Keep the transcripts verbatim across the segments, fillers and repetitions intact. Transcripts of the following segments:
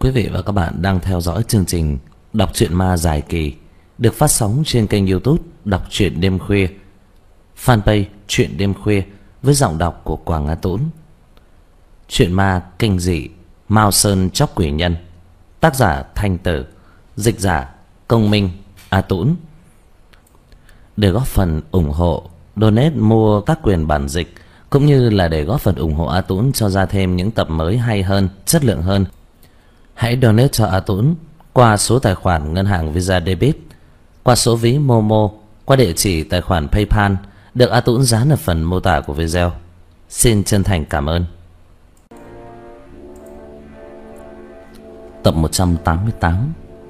Quý vị và các bạn đang theo dõi chương trình Đọc truyện ma dài kỳ được phát sóng trên kênh YouTube Đọc truyện đêm khuya, fanpage Truyện đêm khuya với giọng đọc của Quảng Á Tũng. Truyện ma kinh dị Mao Sơn Chóc Quỷ Nhân, tác giả Thanh Tử, dịch giả Công Minh, A Tũng. Để góp phần ủng hộ, donate mua các quyền bản dịch cũng như là để góp phần ủng hộ A Tũng cho ra thêm những tập mới hay hơn, chất lượng hơn, hãy donate cho A Tũng qua số tài khoản ngân hàng Visa Debit, qua số ví Momo, qua địa chỉ tài khoản PayPal được A Tũng dán ở phần mô tả của video. Xin chân thành cảm ơn. Tập một trăm tám mươi tám,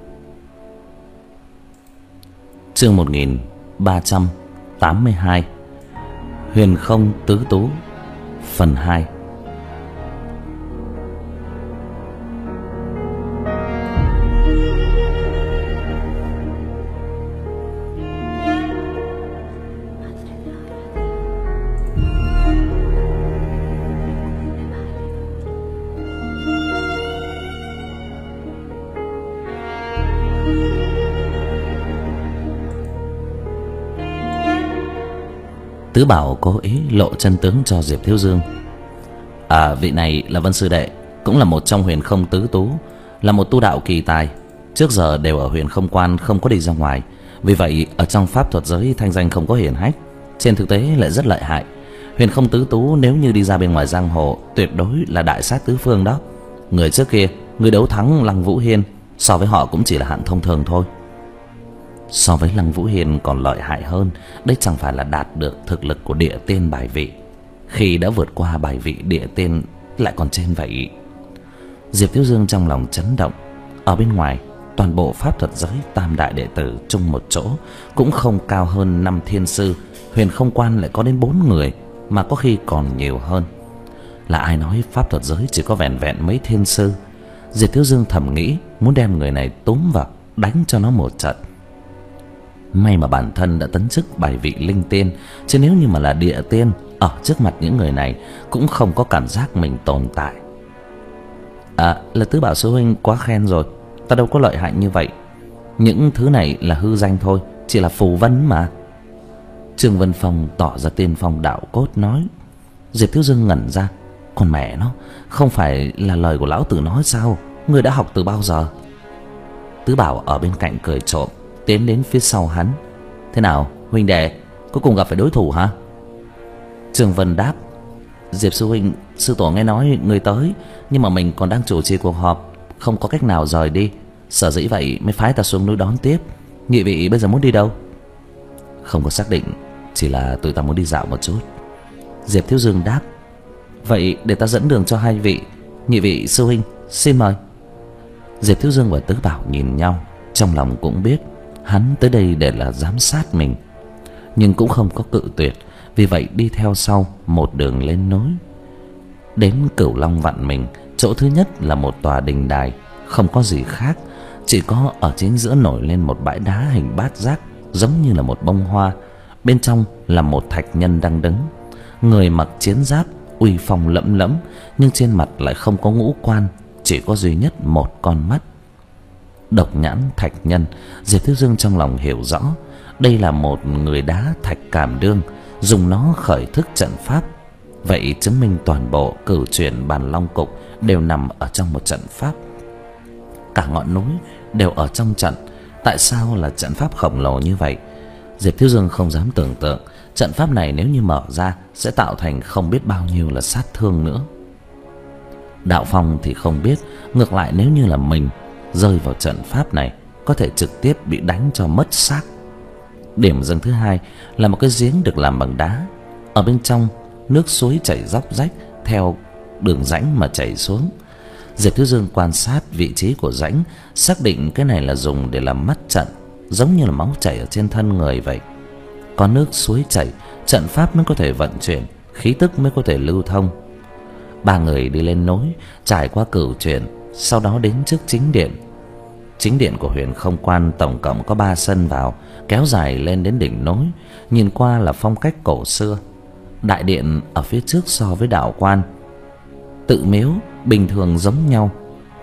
chương một nghìn ba trăm tám mươi hai, Huyền Không Tứ Tú, phần hai. Tứ Bảo cố ý lộ chân tướng cho Diệp Thiếu Dương. À, vị này là Vân sư đệ, cũng là một trong Huyền Không Tứ Tú, là một tu đạo kỳ tài, trước giờ đều ở Huyền Không Quan, không có đi ra ngoài. Vì vậy ở trong pháp thuật giới thanh danh không có hiển hách, trên thực tế lại rất lợi hại. Huyền Không Tứ Tú nếu như đi ra bên ngoài giang hồ tuyệt đối là đại sát tứ phương đó. Người trước kia, người đấu thắng Lăng Vũ Hiên, so với họ cũng chỉ là hạng thông thường thôi. So với Lăng Vũ Hiên còn lợi hại hơn, đây chẳng phải là đạt được thực lực của địa tiên bài vị, khi đã vượt qua bài vị địa tiên lại còn trên vậy. Diệp Thiếu Dương trong lòng chấn động. Ở bên ngoài, toàn bộ pháp thuật giới tam đại đệ tử chung một chỗ cũng không cao hơn năm thiên sư, Huyền Không Quan lại có đến bốn người, mà có khi còn nhiều hơn. Là ai nói pháp thuật giới chỉ có vẹn vẹn mấy thiên sư? Diệp Thiếu Dương thầm nghĩ muốn đem người này túm vào đánh cho nó một trận. May mà bản thân đã tấn chức bài vị linh tiên, chứ nếu như mà là địa tiên, ở trước mặt những người này cũng không có cảm giác mình tồn tại. À, là Tứ Bảo sư huynh quá khen rồi, ta đâu có lợi hại như vậy. Những thứ này là hư danh thôi, chỉ là phù vân mà. Trương Vân Phong tỏ ra tiên phong đạo cốt nói. Diệp Thiếu Dương ngẩn ra, còn mẹ nó, không phải là lời của lão tử nói sao? Người đã học từ bao giờ? Tứ Bảo ở bên cạnh cười trộm, tiến đến phía sau hắn. Thế nào huynh đệ, cuối cùng gặp phải đối thủ hả? Trương Vân đáp. Diệp sư huynh, sư tổ nghe nói người tới, nhưng mà mình còn đang chủ trì cuộc họp, không có cách nào rời đi, sở dĩ vậy mới phái ta xuống núi đón tiếp. Nhị vị bây giờ muốn đi đâu? Không có xác định, chỉ là tụi ta muốn đi dạo một chút. Diệp Thiếu Dương đáp. Vậy để ta dẫn đường cho hai vị. Nhị vị sư huynh xin mời. Diệp Thiếu Dương và Tứ Bảo nhìn nhau, trong lòng cũng biết hắn tới đây để là giám sát mình, nhưng cũng không có cự tuyệt. Vì vậy đi theo sau một đường lên núi. Đến Cửu Long Vạn Mình, chỗ thứ nhất là một tòa đình đài, không có gì khác, chỉ có ở chính giữa nổi lên một bãi đá hình bát giác, giống như là một bông hoa. Bên trong là một thạch nhân đang đứng, người mặc chiến giáp uy phong lẫm lẫm, nhưng trên mặt lại không có ngũ quan, chỉ có duy nhất một con mắt. Độc nhãn thạch nhân. Diệp Thiếu Dương trong lòng hiểu rõ, đây là một người đá thạch cảm đương, dùng nó khởi thức trận pháp. Vậy chứng minh toàn bộ cửu chuyển Bàn Long Cục đều nằm ở trong một trận pháp. Cả ngọn núi đều ở trong trận. Tại sao là trận pháp khổng lồ như vậy? Diệp Thiếu Dương không dám tưởng tượng trận pháp này nếu như mở ra sẽ tạo thành không biết bao nhiêu là sát thương nữa. Đạo Phong thì không biết, ngược lại nếu như là mình rơi vào trận pháp này, có thể trực tiếp bị đánh cho mất xác. Điểm dừng thứ hai là một cái giếng được làm bằng đá, ở bên trong nước suối chảy róc rách theo đường rãnh mà chảy xuống. Diệp Thiếu Dương quan sát vị trí của rãnh, xác định cái này là dùng để làm mắt trận, giống như là máu chảy ở trên thân người vậy. Có nước suối chảy, trận pháp mới có thể vận chuyển, khí tức mới có thể lưu thông. Ba người đi lên núi, trải qua cửu chuyển, sau đó đến trước chính điện. Chính điện của Huyền Không Quan tổng cộng có ba sân vào, kéo dài lên đến đỉnh núi, nhìn qua là phong cách cổ xưa. Đại điện ở phía trước so với đạo quan, tự miếu bình thường giống nhau,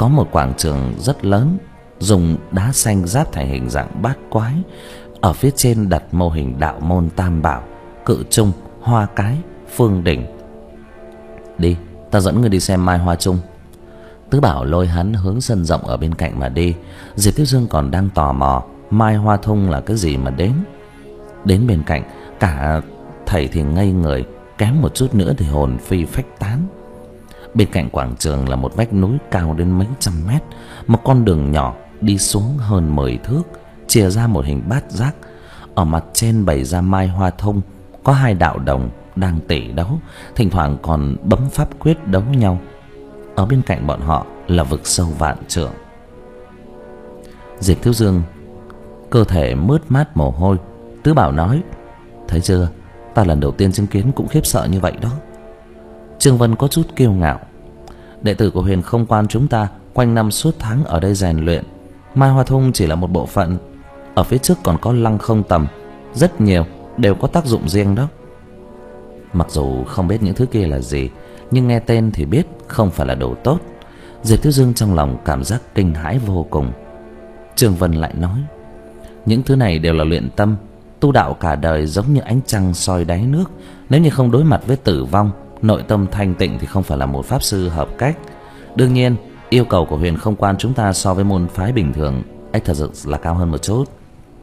có một quảng trường rất lớn, dùng đá xanh ráp thành hình dạng bát quái. Ở phía trên đặt mô hình đạo môn tam bảo, cự trung, hoa cái, phương đỉnh. Đi, ta dẫn ngươi đi xem mai hoa chung. Tứ Bảo lôi hắn hướng sân rộng ở bên cạnh mà đi. Diệp Thiếu Dương còn đang tò mò mai hoa thung là cái gì mà đến. Đến bên cạnh, cả thầy thì ngây người, kém một chút nữa thì hồn phi phách tán. Bên cạnh quảng trường là một vách núi cao đến mấy trăm mét, một con đường nhỏ đi xuống hơn mười thước, chia ra một hình bát giác. Ở mặt trên bày ra mai hoa thung, có hai đạo đồng đang tỉ đấu, thỉnh thoảng còn bấm pháp quyết đấu nhau. Ở bên cạnh bọn họ là vực sâu vạn trượng. Diệp Thiếu Dương cơ thể mướt mát mồ hôi. Tứ Bảo nói: thấy chưa, ta lần đầu tiên chứng kiến cũng khiếp sợ như vậy đó. Trương Vân có chút kiêu ngạo: đệ tử của Huyền Không Quan chúng ta quanh năm suốt tháng ở đây rèn luyện, mai hoa thung chỉ là một bộ phận. Ở phía trước còn có lăng không tầm, rất nhiều đều có tác dụng riêng đó. Mặc dù không biết những thứ kia là gì, nhưng nghe tên thì biết không phải là đồ tốt. Diệp Thiếu Dương trong lòng cảm giác kinh hãi vô cùng. Trương Vân lại nói: những thứ này đều là luyện tâm. Tu đạo cả đời giống như ánh trăng soi đáy nước, nếu như không đối mặt với tử vong, nội tâm thanh tịnh thì không phải là một pháp sư hợp cách. Đương nhiên, yêu cầu của Huyền Không Quan chúng ta so với môn phái bình thường ấy thật sự là cao hơn một chút.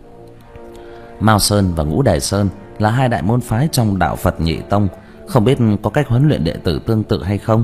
Mao Sơn và Ngũ Đài Sơn là hai đại môn phái trong đạo Phật Nhị Tông, không biết có cách huấn luyện đệ tử tương tự hay không?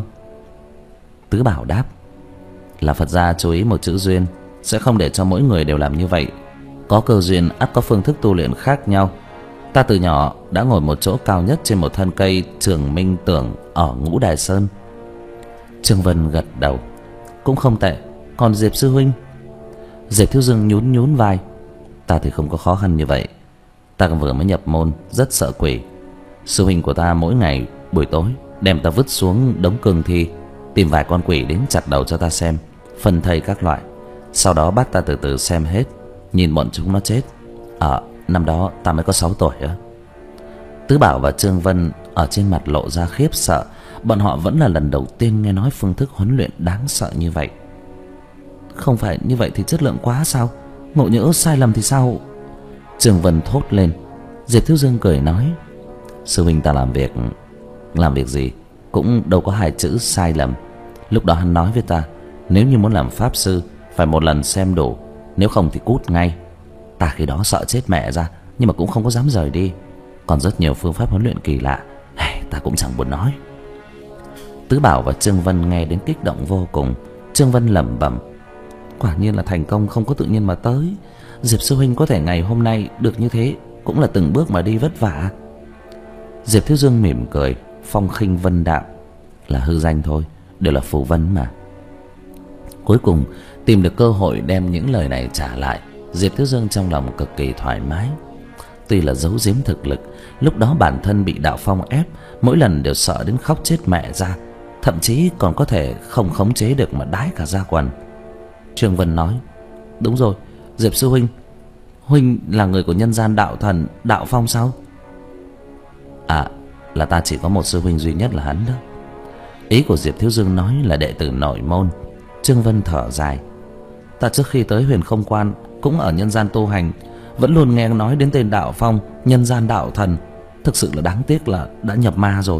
Tứ Bảo đáp: là Phật gia chú ý một chữ duyên, sẽ không để cho mỗi người đều làm như vậy. Có cơ duyên ắt có phương thức tu luyện khác nhau. Ta từ nhỏ đã ngồi một chỗ cao nhất trên một thân cây Trường Minh Tưởng ở Ngũ Đài Sơn. Trương Vân gật đầu: cũng không tệ. Còn Diệp sư huynh? Diệp Thiếu Dương nhún nhún vai: ta thì không có khó khăn như vậy. Ta vừa mới nhập môn, rất sợ quỷ. Sư huynh của ta mỗi ngày buổi tối đem ta vứt xuống đống cương thi, tìm vài con quỷ đến chặt đầu cho ta xem, phân thây các loại. Sau đó bắt ta từ từ xem hết, nhìn bọn chúng nó chết. Ở năm đó ta mới có sáu tuổi á. Tứ Bảo và Trương Vân ở trên mặt lộ ra khiếp sợ. Bọn họ vẫn là lần đầu tiên nghe nói phương thức huấn luyện đáng sợ như vậy. Không phải như vậy thì chất lượng quá sao? Ngộ nhỡ sai lầm thì sao? Trương Vân thốt lên. Diệp Thiếu Dương cười nói: sư huynh ta làm việc Làm việc gì cũng đâu có hai chữ sai lầm. Lúc đó hắn nói với ta, nếu như muốn làm pháp sư phải một lần xem đủ, nếu không thì cút ngay. Ta khi đó sợ chết mẹ ra, nhưng mà cũng không có dám rời đi. Còn rất nhiều phương pháp huấn luyện kỳ lạ, hey, ta cũng chẳng buồn nói. Tứ Bảo và Trương Vân nghe đến kích động vô cùng. Trương Vân lẩm bẩm: quả nhiên là thành công không có tự nhiên mà tới. Diệp sư huynh có thể ngày hôm nay được như thế cũng là từng bước mà đi vất vả. Diệp Thiếu Dương mỉm cười: phong khinh vân đạm là hư danh thôi, đều là phù vân mà. Cuối cùng tìm được cơ hội đem những lời này trả lại, Diệp Thiếu Dương trong lòng cực kỳ thoải mái. Tuy là giấu giếm thực lực, lúc đó bản thân bị đạo phong ép, mỗi lần đều sợ đến khóc chết mẹ ra, thậm chí còn có thể không khống chế được mà đái cả da quần. Trương Vân nói: đúng rồi, Diệp sư huynh, huynh là người của nhân gian đạo thần đạo phong sao? À, là ta chỉ có một sư huynh duy nhất là hắn đó. Ý của Diệp Thiếu Dương nói là đệ tử nội môn. Trương Vân thở dài: ta trước khi tới Huyền Không Quan cũng ở nhân gian tu hành, vẫn luôn nghe nói đến tên đạo phong, nhân gian đạo thần. Thực sự là đáng tiếc là đã nhập ma rồi.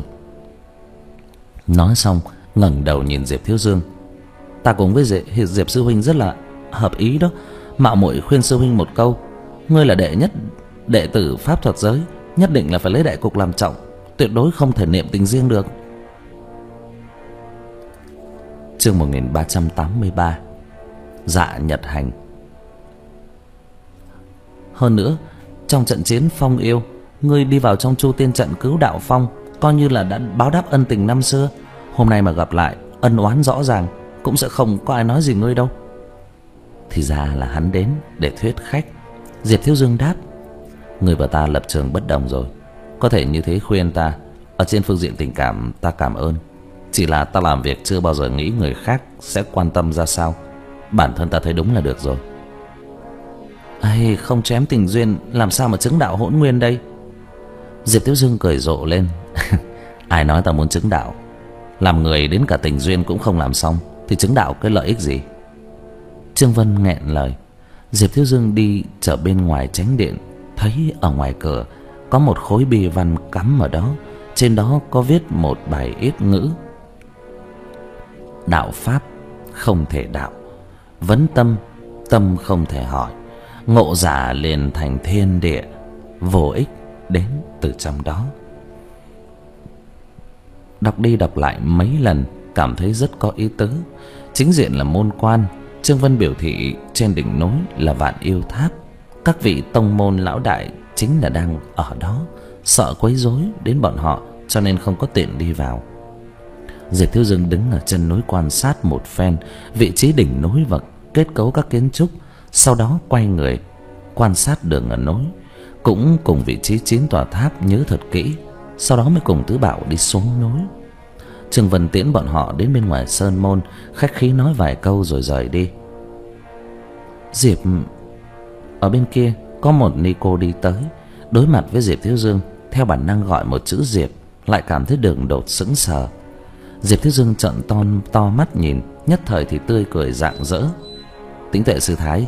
Nói xong ngẩng đầu nhìn Diệp Thiếu Dương: ta cùng với Diệp, Diệp sư huynh rất là hợp ý đó. Mạo muội khuyên sư huynh một câu, ngươi là đệ nhất đệ tử pháp thuật giới, nhất định là phải lấy đại cục làm trọng, tuyệt đối không thể niệm tình riêng được. Chương một nghìn ba trăm tám mươi ba. Dạ Nhật Hành. Hơn nữa, trong trận chiến phong yêu, ngươi đi vào trong Chu Tiên trận cứu đạo phong, coi như là đã báo đáp ân tình năm xưa. Hôm nay mà gặp lại, ân oán rõ ràng, cũng sẽ không có ai nói gì ngươi đâu. Thì ra là hắn đến để thuyết khách. Diệp Thiếu Dương đáp: ngươi và ta lập trường bất đồng rồi, có thể như thế khuyên ta. Ở trên phương diện tình cảm ta cảm ơn, chỉ là ta làm việc chưa bao giờ nghĩ người khác sẽ quan tâm ra sao. Bản thân ta thấy đúng là được rồi. Ây, không chém tình duyên làm sao mà chứng đạo hỗn nguyên đây? Diệp Thiếu Dương cười rộ lên: ai nói ta muốn chứng đạo? Làm người đến cả tình duyên cũng không làm xong, thì chứng đạo cái lợi ích gì? Trương Vân nghẹn lời. Diệp Thiếu Dương đi trở bên ngoài chánh điện, thấy ở ngoài cửa có một khối bì văn cắm ở đó. Trên đó có viết một bài yết ngữ: đạo pháp không thể đạo, vấn tâm, tâm không thể hỏi, ngộ giả liền thành thiên địa, vô ích đến từ trong đó. Đọc đi đọc lại mấy lần, cảm thấy rất có ý tứ. Chính diện là môn quan, Trương Vân biểu thị trên đỉnh núi là Vạn Yêu Tháp. Các vị tông môn lão đại chính là đang ở đó, sợ quấy rối đến bọn họ cho nên không có tiện đi vào. Diệp Thiếu Dương đứng ở chân núi quan sát một phen vị trí đỉnh núi và kết cấu các kiến trúc, sau đó quay người quan sát đường ở núi, cũng cùng vị trí chín tòa tháp nhớ thật kỹ, sau đó mới cùng Tứ Bảo đi xuống núi. Trương Vân tiễn bọn họ đến bên ngoài sơn môn, khách khí nói vài câu rồi rời đi. Diệp, ở bên kia có một ni cô đi tới, đối mặt với Diệp Thiếu Dương, theo bản năng gọi một chữ Diệp, lại cảm thấy đường đột sững sờ. Diệp Thiếu Dương trợn to to mắt nhìn, nhất thời thì tươi cười rạng rỡ. Tĩnh Tuệ sư thái.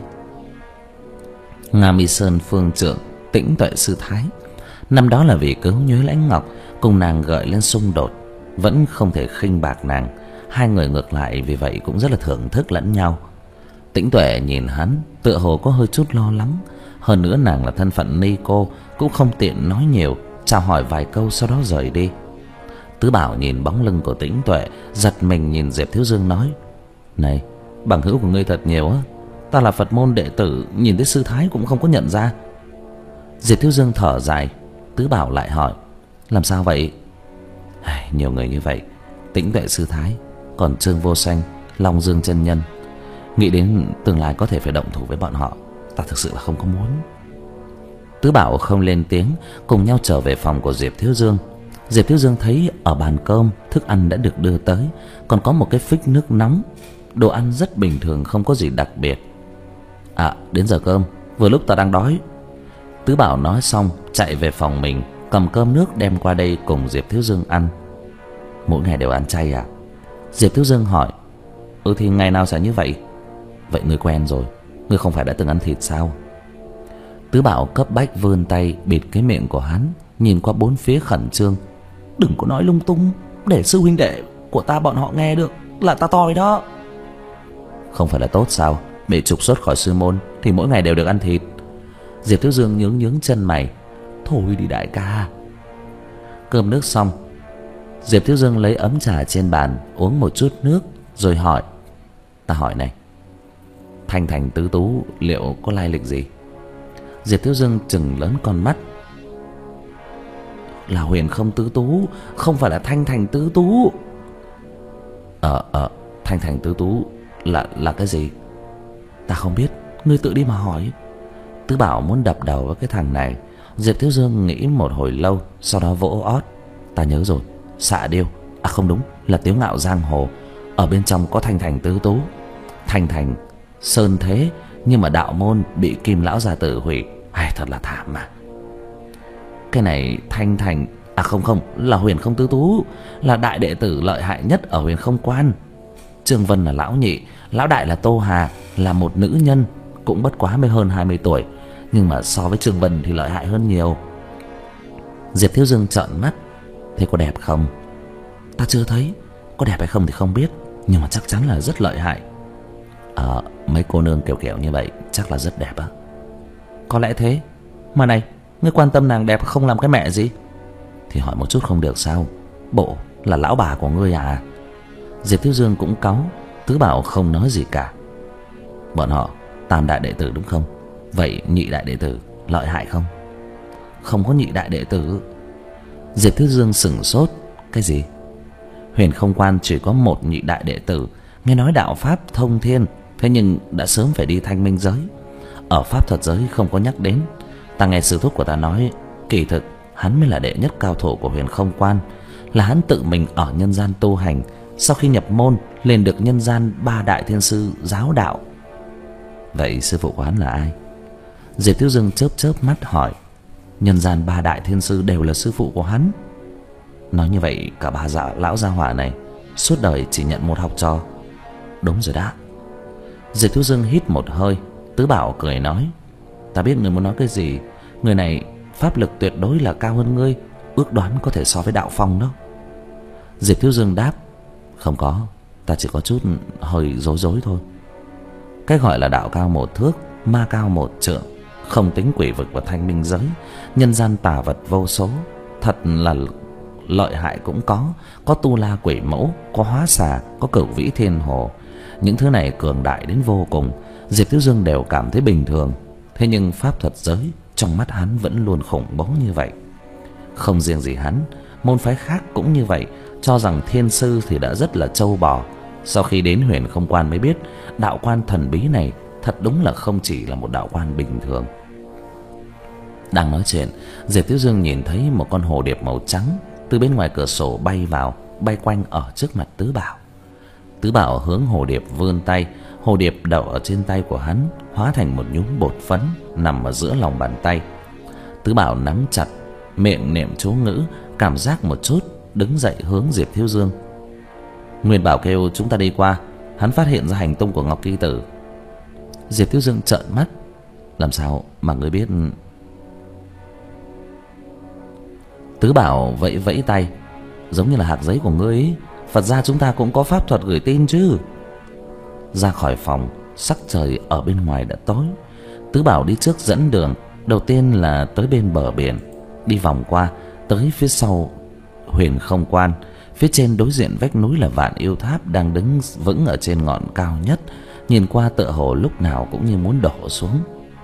Nga Mi Sơn phương trượng Tĩnh Tuệ sư thái. Năm đó là vì cứu Nhuế Lãnh Ngọc, cùng nàng gợi lên xung đột, vẫn không thể khinh bạc nàng. Hai người ngược lại vì vậy cũng rất là thưởng thức lẫn nhau. Tĩnh Tuệ nhìn hắn tựa hồ có hơi chút lo lắng, hơn nữa nàng là thân phận ni cô, cũng không tiện nói nhiều, chào hỏi vài câu sau đó rời đi. Tứ Bảo nhìn bóng lưng của Tĩnh Tuệ, giật mình nhìn Diệp Thiếu Dương nói: này, bằng hữu của ngươi thật nhiều á, ta là Phật môn đệ tử, nhìn thấy sư thái cũng không có nhận ra. Diệp Thiếu Dương thở dài. Tứ Bảo lại hỏi: làm sao vậy? Nhiều người như vậy, Tĩnh Tuệ sư thái, còn Trương Vô Sanh, Long Dương chân nhân, nghĩ đến tương lai có thể phải động thủ với bọn họ, ta thực sự là không có muốn. Tứ Bảo không lên tiếng, cùng nhau trở về phòng của Diệp Thiếu Dương. Diệp Thiếu Dương thấy ở bàn cơm thức ăn đã được đưa tới, còn có một cái phích nước nóng, đồ ăn rất bình thường, không có gì đặc biệt. À, đến giờ cơm, vừa lúc ta đang đói. Tứ Bảo nói xong chạy về phòng mình, cầm cơm nước đem qua đây cùng Diệp Thiếu Dương ăn. Mỗi ngày đều ăn chay à? Diệp Thiếu Dương hỏi. Ừ thì ngày nào sẽ như vậy. Vậy ngươi quen rồi, ngươi không phải đã từng ăn thịt sao? Tứ Bảo cấp bách vươn tay bịt cái miệng của hắn, nhìn qua bốn phía khẩn trương. Đừng có nói lung tung, để sư huynh đệ của ta bọn họ nghe được là ta toi đó. Không phải là tốt sao? Bị trục xuất khỏi sư môn thì mỗi ngày đều được ăn thịt. Diệp Thiếu Dương nhướng nhướng chân mày. Thôi đi đại ca. Cơm nước xong, Diệp Thiếu Dương lấy ấm trà trên bàn uống một chút nước rồi hỏi: ta hỏi này, Thanh Thành Tứ Tú liệu có lai lịch gì? Diệp Thiếu Dương trừng lớn con mắt. Là Huyền Không Tứ Tú, không phải là Thanh Thành Tứ Tú. Ờ ờ Thanh Thành Tứ Tú là là cái gì? Ta không biết, ngươi tự đi mà hỏi. Tứ Bảo muốn đập đầu với cái thằng này. Diệp Thiếu Dương nghĩ một hồi lâu, sau đó vỗ ót. Ta nhớ rồi, Xạ Điêu. À không đúng, là Tiếu Ngạo Giang Hồ. Ở bên trong có Thanh Thành Tứ Tú. Thanh Thành sơn thế, nhưng mà đạo môn bị Kim Lão gia tử hủy. Ai, thật là thảm mà. Cái này Thanh Thành, à không không, là Huyền Không Tứ Tú, là đại đệ tử lợi hại nhất ở Huyền Không Quan. Trương Vân là lão nhị, lão đại là Tô Hà, là một nữ nhân, cũng bất quá mới hơn hai mươi tuổi, nhưng mà so với Trương Vân thì lợi hại hơn nhiều. Diệp Thiếu Dương trợn mắt. Thế có đẹp không? Ta chưa thấy. Có đẹp hay không thì không biết, nhưng mà chắc chắn là rất lợi hại. Ờ, mấy cô nương kiểu kiểu như vậy chắc là rất đẹp á. Có lẽ thế. Mà này, ngươi quan tâm nàng đẹp không làm cái mẹ gì? Thì hỏi một chút không được sao? Bộ là lão bà của ngươi à? Diệp Thiếu Dương cũng cáu. Tứ Bảo không nói gì cả. Bọn họ tam đại đệ tử đúng không? Vậy nhị đại đệ tử lợi hại không? Không có nhị đại đệ tử. Diệp Thiếu Dương sửng sốt. Cái gì? Huyền Không Quan chỉ có một nhị đại đệ tử. Nghe nói đạo pháp thông thiên, thế nhưng đã sớm phải đi thanh minh giới. Ở pháp thuật giới không có nhắc đến. Ta nghe sư thúc của ta nói, kỳ thực hắn mới là đệ nhất cao thủ của Huyền Không Quan, là hắn tự mình ở nhân gian tu hành, sau khi nhập môn lên được nhân gian ba đại thiên sư giáo đạo. Vậy sư phụ của hắn là ai? Diệp Thiếu Dương chớp chớp mắt hỏi. Nhân gian ba đại thiên sư đều là sư phụ của hắn. Nói như vậy cả ba dạ lão gia hỏa này suốt đời chỉ nhận một học trò. Đúng rồi đó. Diệp Thiếu Dương hít một hơi. Tứ Bảo cười nói: Ta biết ngươi muốn nói cái gì. Người này pháp lực tuyệt đối là cao hơn ngươi, ước đoán có thể so với Đạo Phong đó. Diệp Thiếu Dương đáp: Không có, ta chỉ có chút hơi rối rối thôi. Cái gọi là đạo cao một thước, ma cao một trượng, không tính quỷ vực và thanh minh giới, nhân gian tà vật vô số. Thật là lợi hại cũng có, có tu la quỷ mẫu, có hóa xà, có cửu vĩ thiên hồ. Những thứ này cường đại đến vô cùng, Diệp Thiếu Dương đều cảm thấy bình thường. Thế nhưng pháp thuật giới trong mắt hắn vẫn luôn khủng bố như vậy. Không riêng gì hắn, môn phái khác cũng như vậy, cho rằng thiên sư thì đã rất là trâu bò. Sau khi đến Huyền Không Quan mới biết, đạo quan thần bí này thật đúng là không chỉ là một đạo quan bình thường. Đang nói chuyện, Diệp Thiếu Dương nhìn thấy một con hồ điệp màu trắng từ bên ngoài cửa sổ bay vào, bay quanh ở trước mặt Tứ Bảo. Tứ Bảo hướng hồ điệp vươn tay, hồ điệp đậu ở trên tay của hắn, hóa thành một nhúm bột phấn nằm ở giữa lòng bàn tay. Tứ Bảo nắm chặt, miệng niệm chú ngữ, cảm giác một chút, đứng dậy hướng Diệp Thiếu Dương. Nguyên Bảo kêu chúng ta đi qua, hắn phát hiện ra hành tung của Ngọc Kỳ Tử. Diệp Thiếu Dương trợn mắt: Làm sao mà ngươi biết? Tứ Bảo vẫy vẫy tay: Giống như là hạt giấy của ngươi ấy. Phật gia chúng ta cũng có pháp thuật gửi tin chứ. Ra khỏi phòng, sắc trời ở bên ngoài đã tối. Tứ Bảo đi trước dẫn đường. Đầu tiên là tới bên bờ biển, đi vòng qua, tới phía sau Huyền Không Quan. Phía trên đối diện vách núi là Vạn Yêu Tháp đang đứng vững ở trên ngọn cao nhất, nhìn qua tựa hồ lúc nào cũng như muốn đổ xuống.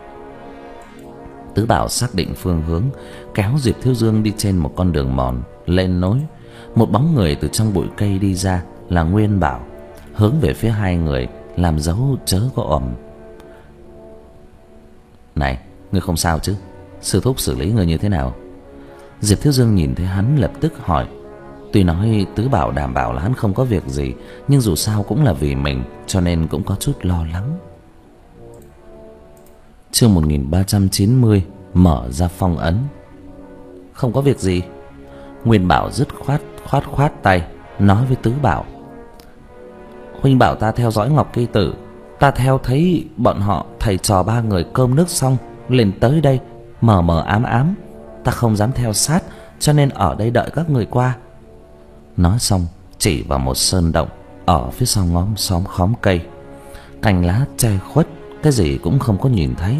Tứ Bảo xác định phương hướng, kéo Diệp Thiếu Dương đi trên một con đường mòn lên núi. Một bóng người từ trong bụi cây đi ra, là Nguyên Bảo, hướng về phía hai người làm dấu chớ có ầm. Này, ngươi không sao chứ? Sư thúc xử lý ngươi như thế nào? Diệp Thiếu Dương nhìn thấy hắn lập tức hỏi. Tuy nói Tứ Bảo đảm bảo là hắn không có việc gì, nhưng dù sao cũng là vì mình, cho nên cũng có chút lo lắng. Chương một nghìn ba trăm chín mươi, mở ra phong ấn. Không có việc gì. Nguyên Bảo dứt khoát khoát khoát tay, nói với Tứ Bảo: Huynh bảo ta theo dõi Ngọc Kỳ Tử, ta theo thấy bọn họ thầy trò ba người cơm nước xong liền tới đây, mờ mờ ám ám. Ta không dám theo sát, cho nên ở đây đợi các người qua. Nói xong chỉ vào một sơn động ở phía sau ngóm xóm khóm cây, cành lá che khuất, cái gì cũng không có nhìn thấy.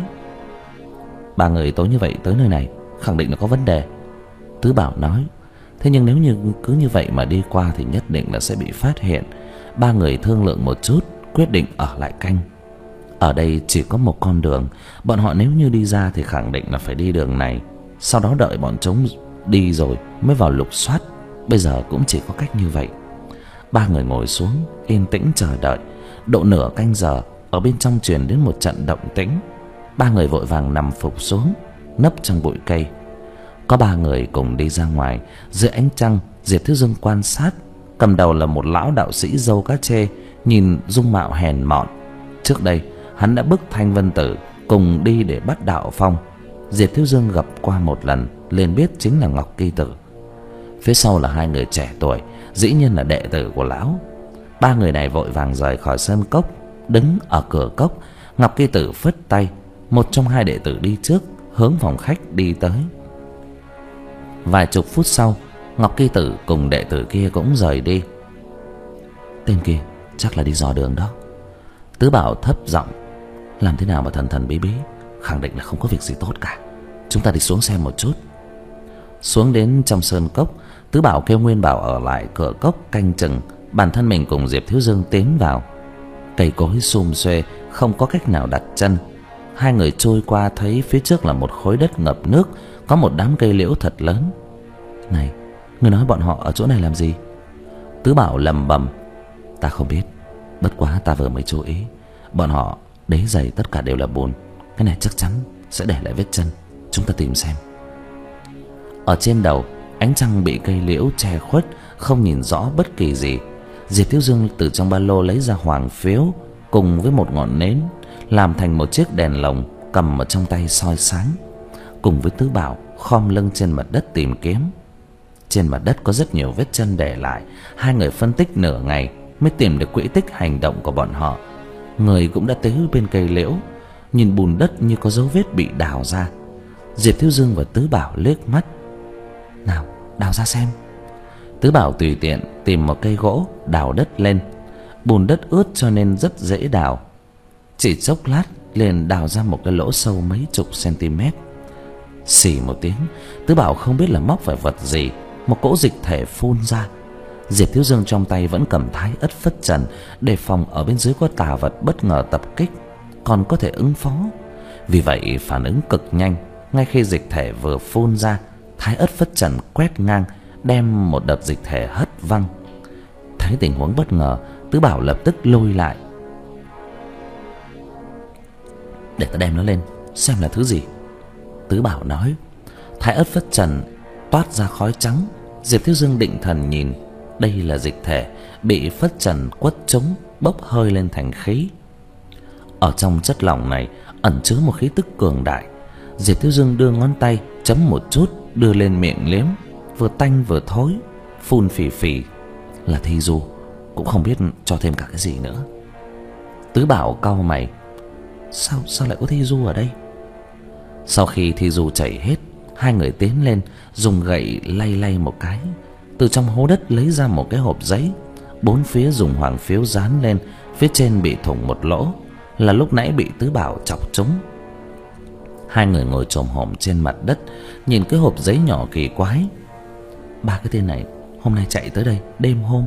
Ba người tối như vậy tới nơi này khẳng định là có vấn đề, Tứ Bảo nói. Thế nhưng nếu như cứ như vậy mà đi qua thì nhất định là sẽ bị phát hiện. Ba người thương lượng một chút, quyết định ở lại canh. Ở đây chỉ có một con đường, bọn họ nếu như đi ra thì khẳng định là phải đi đường này, sau đó đợi bọn chúng đi rồi mới vào lục soát. Bây giờ cũng chỉ có cách như vậy. Ba người ngồi xuống yên tĩnh chờ đợi. Độ nửa canh giờ, ở bên trong truyền đến một trận động tĩnh. Ba người vội vàng nằm phục xuống, nấp trong bụi cây. Có ba người cùng đi ra ngoài. Dưới ánh trăng, Diệp Thiếu Dương quan sát. Cầm đầu là một lão đạo sĩ râu cá chê, nhìn dung mạo hèn mọn. Trước đây hắn đã bức Thanh Vân Tử cùng đi để bắt Đạo Phong. Diệp Thiếu Dương gặp qua một lần, liền biết chính là Ngọc Kỳ Tử. Phía sau là hai người trẻ tuổi, dĩ nhiên là đệ tử của lão. Ba người này vội vàng rời khỏi sân cốc, đứng ở cửa cốc. Ngọc Kỳ Tử phất tay, một trong hai đệ tử đi trước, hướng phòng khách đi tới. Vài chục phút sau, Ngọc Kỳ Tử cùng đệ tử kia cũng rời đi. Tên kia chắc là đi dò đường đó. Tứ Bảo thấp giọng: Làm thế nào mà thần thần bí bí, khẳng định là không có việc gì tốt cả. Chúng ta đi xuống xem một chút. Xuống đến trong sơn cốc, Tứ Bảo kêu Nguyên Bảo ở lại cửa cốc canh chừng, bản thân mình cùng Diệp Thiếu Dương tiến vào. Cây cối sum xuê, không có cách nào đặt chân. Hai người trôi qua thấy phía trước là một khối đất ngập nước, có một đám cây liễu thật lớn. Này, ngươi nói bọn họ ở chỗ này làm gì? Tứ Bảo lầm bầm: Ta không biết, bất quá ta vừa mới chú ý, bọn họ đế giày tất cả đều là bùn. Cái này chắc chắn sẽ để lại vết chân. Chúng ta tìm xem. Ở trên đầu, ánh trăng bị cây liễu che khuất, không nhìn rõ bất kỳ gì. Diệp Thiếu Dương từ trong ba lô lấy ra hoàng phiếu cùng với một ngọn nến, làm thành một chiếc đèn lồng, cầm ở trong tay soi sáng. Cùng với Tứ Bảo khom lưng trên mặt đất tìm kiếm. Trên mặt đất có rất nhiều vết chân để lại. Hai người phân tích nửa ngày mới tìm được quỹ tích hành động của bọn họ. Người cũng đã tới bên cây liễu, nhìn bùn đất như có dấu vết bị đào ra. Diệp Thiếu Dương và Tứ Bảo liếc mắt. Nào, đào ra xem. Tứ Bảo tùy tiện tìm một cây gỗ đào đất lên. Bùn đất ướt cho nên rất dễ đào. Chỉ chốc lát liền đào ra một cái lỗ sâu mấy chục cm. Xì một tiếng, Tứ Bảo không biết là móc phải vật gì, một cỗ dịch thể phun ra. Diệp Thiếu Dương trong tay vẫn cầm thái ất phất trần, đề phòng ở bên dưới có tà vật bất ngờ tập kích, còn có thể ứng phó. Vì vậy phản ứng cực nhanh. Ngay khi dịch thể vừa phun ra, thái ất phất trần quét ngang, đem một đợt dịch thể hất văng. Thấy tình huống bất ngờ, Tứ Bảo lập tức lôi lại. Để ta đem nó lên xem là thứ gì. Tứ Bảo nói. Thái ất phất trần toát ra khói trắng. Diệp Thiếu Dương định thần nhìn. Đây là dịch thể bị phất trần quất trúng, bốc hơi lên thành khí. Ở trong chất lỏng này ẩn chứa một khí tức cường đại. Diệp Thiếu Dương đưa ngón tay chấm một chút, đưa lên miệng liếm, vừa tanh vừa thối, phun phì phì. Là thi du, cũng không biết cho thêm cả cái gì nữa. Tứ Bảo cau mày. Sao sao lại có thi du ở đây? Sau khi thi du chảy hết, hai người tiến lên, dùng gậy lay lay một cái. Từ trong hố đất lấy ra một cái hộp giấy, bốn phía dùng hoàng phiếu dán lên, phía trên bị thủng một lỗ, là lúc nãy bị Tứ Bảo chọc trúng. Hai người ngồi chồm hổm trên mặt đất, nhìn cái hộp giấy nhỏ kỳ quái. Ba cái tên này hôm nay chạy tới đây đêm hôm,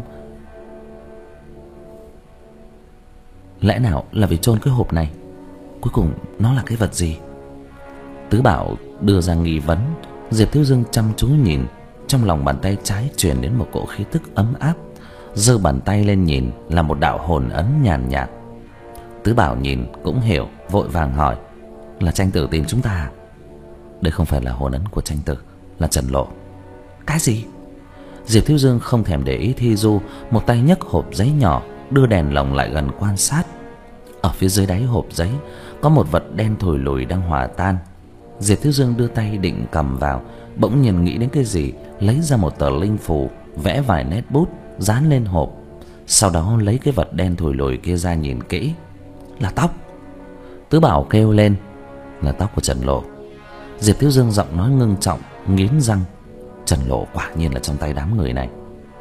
lẽ nào là vì chôn cái hộp này? Cuối cùng nó là cái vật gì? Tứ Bảo đưa ra nghi vấn. Diệp Thiếu Dương chăm chú nhìn, trong lòng bàn tay trái truyền đến một cỗ khí tức ấm áp. Giơ bàn tay lên nhìn, là một đạo hồn ấn nhàn nhạt. Tứ Bảo nhìn cũng hiểu, vội vàng hỏi. Là Tranh Tử tìm chúng ta à? Đây không phải là hồn ấn của Tranh Tử, là Trần Lộ. Cái gì? Diệp Thiếu Dương không thèm để ý thi du, một tay nhấc hộp giấy nhỏ, đưa đèn lồng lại gần quan sát. Ở phía dưới đáy hộp giấy có một vật đen thùi lùi đang hòa tan. Diệp Thiếu Dương đưa tay định cầm vào, bỗng nhiên nghĩ đến cái gì, lấy ra một tờ linh phù, vẽ vài nét bút, dán lên hộp. Sau đó lấy cái vật đen thùi lùi kia ra nhìn kỹ. Là tóc. Tứ Bảo kêu lên. Là tóc của Trần Lộ. Diệp Thiếu Dương giọng nói ngưng trọng, nghiến răng. Trần Lộ quả nhiên là trong tay đám người này.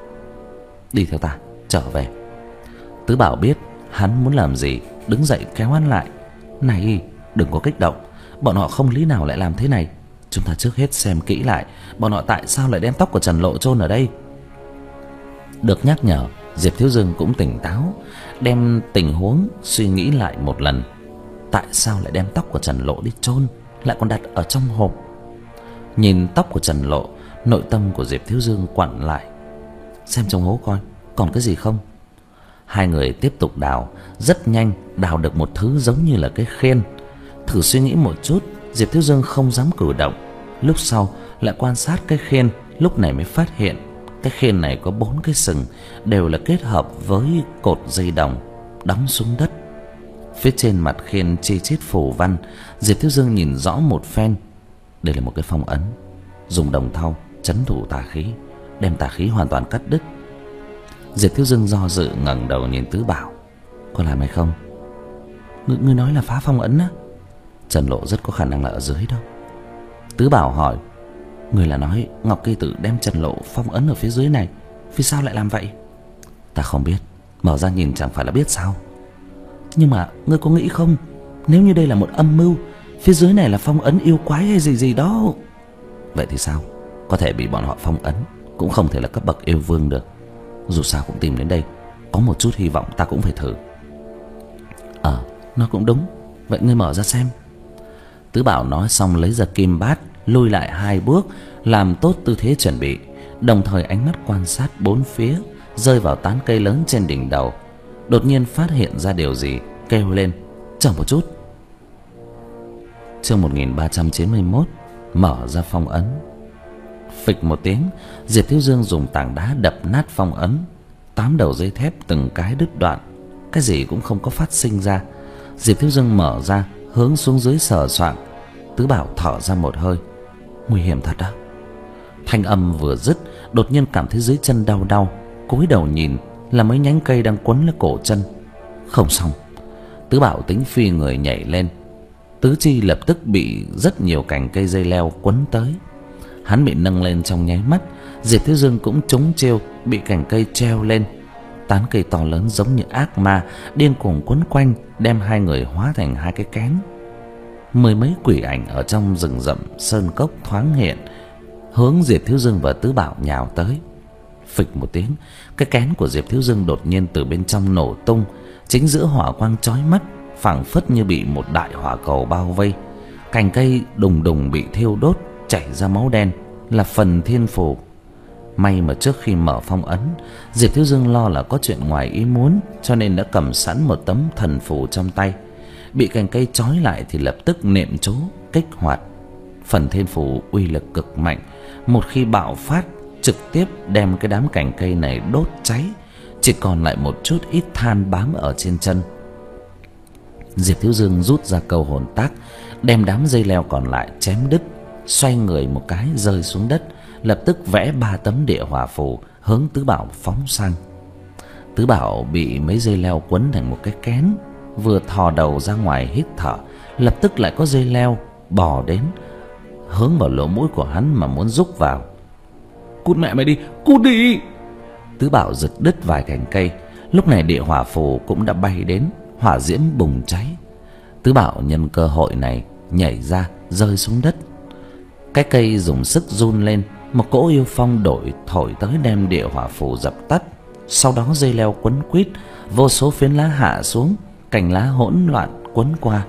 Đi theo ta, trở về. Tứ Bảo biết hắn muốn làm gì, đứng dậy kéo hắn lại. Này, đừng có kích động, bọn họ không lý nào lại làm thế này. Chúng ta trước hết xem kỹ lại, bọn họ tại sao lại đem tóc của Trần Lộ chôn ở đây. Được nhắc nhở, Diệp Thiếu Dương cũng tỉnh táo, đem tình huống suy nghĩ lại một lần. Tại sao lại đem tóc của Trần Lộ đi chôn, lại còn đặt ở trong hộp? Nhìn tóc của Trần Lộ, nội tâm của Diệp Thiếu Dương quặn lại. Xem trong hố coi còn cái gì không. Hai người tiếp tục đào. Rất nhanh đào được một thứ giống như là cái khiên. Thử suy nghĩ một chút, Diệp Thiếu Dương không dám cử động. Lúc sau lại quan sát cái khiên, lúc này mới phát hiện cái khiên này có bốn cái sừng, đều là kết hợp với cột dây đồng đóng xuống đất. Phía trên mặt khiên chi chít phù văn. Diệp Thiếu Dương nhìn rõ một phen. Đây là một cái phong ấn, dùng đồng thau trấn thủ tà khí, đem tà khí hoàn toàn cắt đứt. Diệp Thiếu Dương do dự ngẩng đầu nhìn Tứ Bảo. Có làm hay không? Ngươi, ngươi nói là phá phong ấn á? Trần Lộ rất có khả năng là ở dưới đâu. Tứ Bảo hỏi. Ngươi là nói Ngọc Kỳ Tử đem Trần Lộ phong ấn ở phía dưới này, vì sao lại làm vậy? Ta không biết, mở ra nhìn chẳng phải là biết sao. Nhưng mà ngươi có nghĩ không, nếu như đây là một âm mưu, phía dưới này là phong ấn yêu quái hay gì gì đó. Vậy thì sao? Có thể bị bọn họ phong ấn, cũng không thể là cấp bậc yêu vương được. Dù sao cũng tìm đến đây, có một chút hy vọng ta cũng phải thử. Ờ, nó cũng đúng. Vậy ngươi mở ra xem. Tứ Bảo nói xong lấy ra kim bát, lùi lại hai bước, làm tốt tư thế chuẩn bị, đồng thời ánh mắt quan sát bốn phía, rơi vào tán cây lớn trên đỉnh đầu. Đột nhiên phát hiện ra điều gì, kêu lên. Chờ một chút. Chương một nghìn ba trăm chín mươi mốt. Mở ra phong ấn. Phịch một tiếng, Diệp Thiếu Dương dùng tảng đá đập nát phong ấn. Tám đầu dây thép từng cái đứt đoạn, cái gì cũng không có phát sinh ra. Diệp Thiếu Dương mở ra, hướng xuống dưới sờ soạng. Tứ Bảo thở ra một hơi. Nguy hiểm thật đó. Thanh âm vừa dứt, đột nhiên cảm thấy dưới chân đau đau, cúi đầu nhìn, là mấy nhánh cây đang quấn lấy cổ chân. Không xong, Tứ Bảo tính phi người nhảy lên, tứ chi lập tức bị rất nhiều cành cây dây leo quấn tới. Hắn bị nâng lên trong nháy mắt, Diệp Thiếu Dương cũng trúng chiêu, bị cành cây treo lên. Tán cây to lớn giống như ác ma điên cuồng quấn quanh, đem hai người hóa thành hai cái kén. Mười mấy quỷ ảnh ở trong rừng rậm sơn cốc thoáng hiện, hướng Diệp Thiếu Dương và Tứ Bảo nhào tới. Phịch một tiếng, cái kén của Diệp Thiếu Dương đột nhiên từ bên trong nổ tung, chính giữa hỏa quang chói mắt, phảng phất như bị một đại hỏa cầu bao vây. Cành cây đùng đùng bị thiêu đốt, chảy ra máu đen, là phần thiên phù. May mà trước khi mở phong ấn, Diệp Thiếu Dương lo là có chuyện ngoài ý muốn, cho nên đã cầm sẵn một tấm thần phù trong tay. Bị cành cây trói lại thì lập tức niệm chú kích hoạt. Phần thiên phù uy lực cực mạnh, một khi bạo phát trực tiếp đem cái đám cành cây này đốt cháy, chỉ còn lại một chút ít than bám ở trên chân. Diệp Thiếu Dương rút ra câu hồn tác, đem đám dây leo còn lại chém đứt, xoay người một cái rơi xuống đất, lập tức vẽ ba tấm địa hỏa phù hướng Tứ Bảo phóng sang. Tứ Bảo bị mấy dây leo quấn thành một cái kén, vừa thò đầu ra ngoài hít thở, lập tức lại có dây leo bò đến hướng vào lỗ mũi của hắn mà muốn rúc vào. Cút mẹ mày đi, cút đi! Tứ Bảo giật đứt vài cành cây. Lúc này địa hỏa phù cũng đã bay đến, hỏa diễm bùng cháy. Tứ Bảo nhân cơ hội này nhảy ra rơi xuống đất. Cái cây dùng sức run lên, một cỗ yêu phong đổi thổi tới đem địa hỏa phù dập tắt. Sau đó dây leo quấn quýt, vô số phiến lá hạ xuống, cành lá hỗn loạn quấn qua.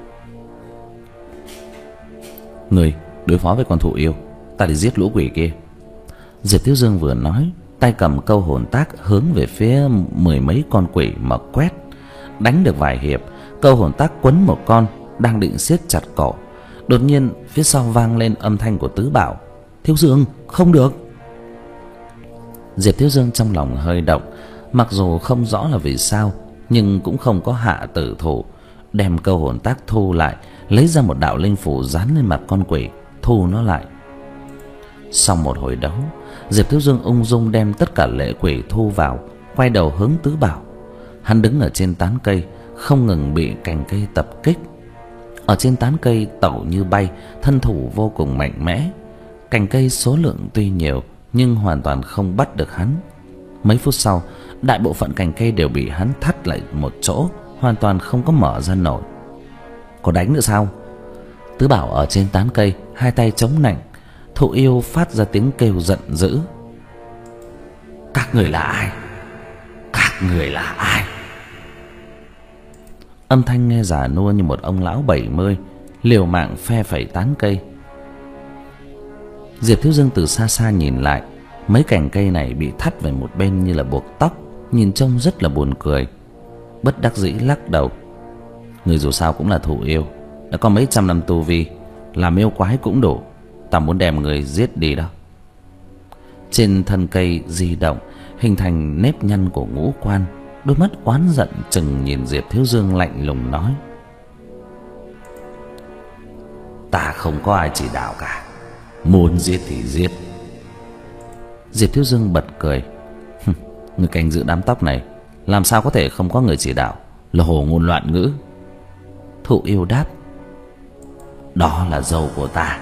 Người đối phó với con thụ yêu, ta đi giết lũ quỷ kia. Diệp Thiếu Dương vừa nói, tay cầm câu hồn tác hướng về phía mười mấy con quỷ mà quét. Đánh được vài hiệp, câu hồn tác quấn một con đang định siết chặt cổ. Đột nhiên phía sau vang lên âm thanh của Tứ Bảo. Thiếu Dương, không được! Diệp Thiếu Dương trong lòng hơi động, mặc dù không rõ là vì sao, nhưng cũng không có hạ tử thủ, đem câu hồn tác thu lại, lấy ra một đạo linh phủ dán lên mặt con quỷ, thu nó lại. Sau một hồi đấu, Diệp Thiếu Dương ung dung đem tất cả lệ quỷ thu vào, quay đầu hướng Tứ Bảo. Hắn đứng ở trên tán cây, không ngừng bị cành cây tập kích. Ở trên tán cây tẩu như bay, thân thủ vô cùng mạnh mẽ. Cành cây số lượng tuy nhiều, nhưng hoàn toàn không bắt được hắn. Mấy phút sau, đại bộ phận cành cây đều bị hắn thắt lại một chỗ, hoàn toàn không có mở ra nổi. Có đánh nữa sao? Tứ Bảo ở trên tán cây, hai tay chống nạnh. Thụ yêu phát ra tiếng kêu giận dữ. Các người là ai? Các người là ai? Âm thanh nghe già nua như một ông lão bảy mươi, liều mạng phe phẩy tán cây. Diệp Thiếu Dương từ xa xa nhìn lại, mấy cành cây này bị thắt về một bên như là buộc tóc, nhìn trông rất là buồn cười. Bất đắc dĩ lắc đầu. Người dù sao cũng là thụ yêu, đã có mấy trăm năm tu vi, làm yêu quái cũng đủ. Ta muốn đem người giết đi đó. Trên thân cây di động, hình thành nếp nhăn của ngũ quan. Đôi mắt oán giận chừng nhìn Diệp Thiếu Dương, lạnh lùng nói: Ta không có ai chỉ đạo cả, muốn giết thì giết. Diệp Thiếu Dương bật cười. Người canh giữ đám tóc này, làm sao có thể không có người chỉ đạo, là hồ ngôn loạn ngữ. Thụ yêu đáp: Đó là dâu của ta.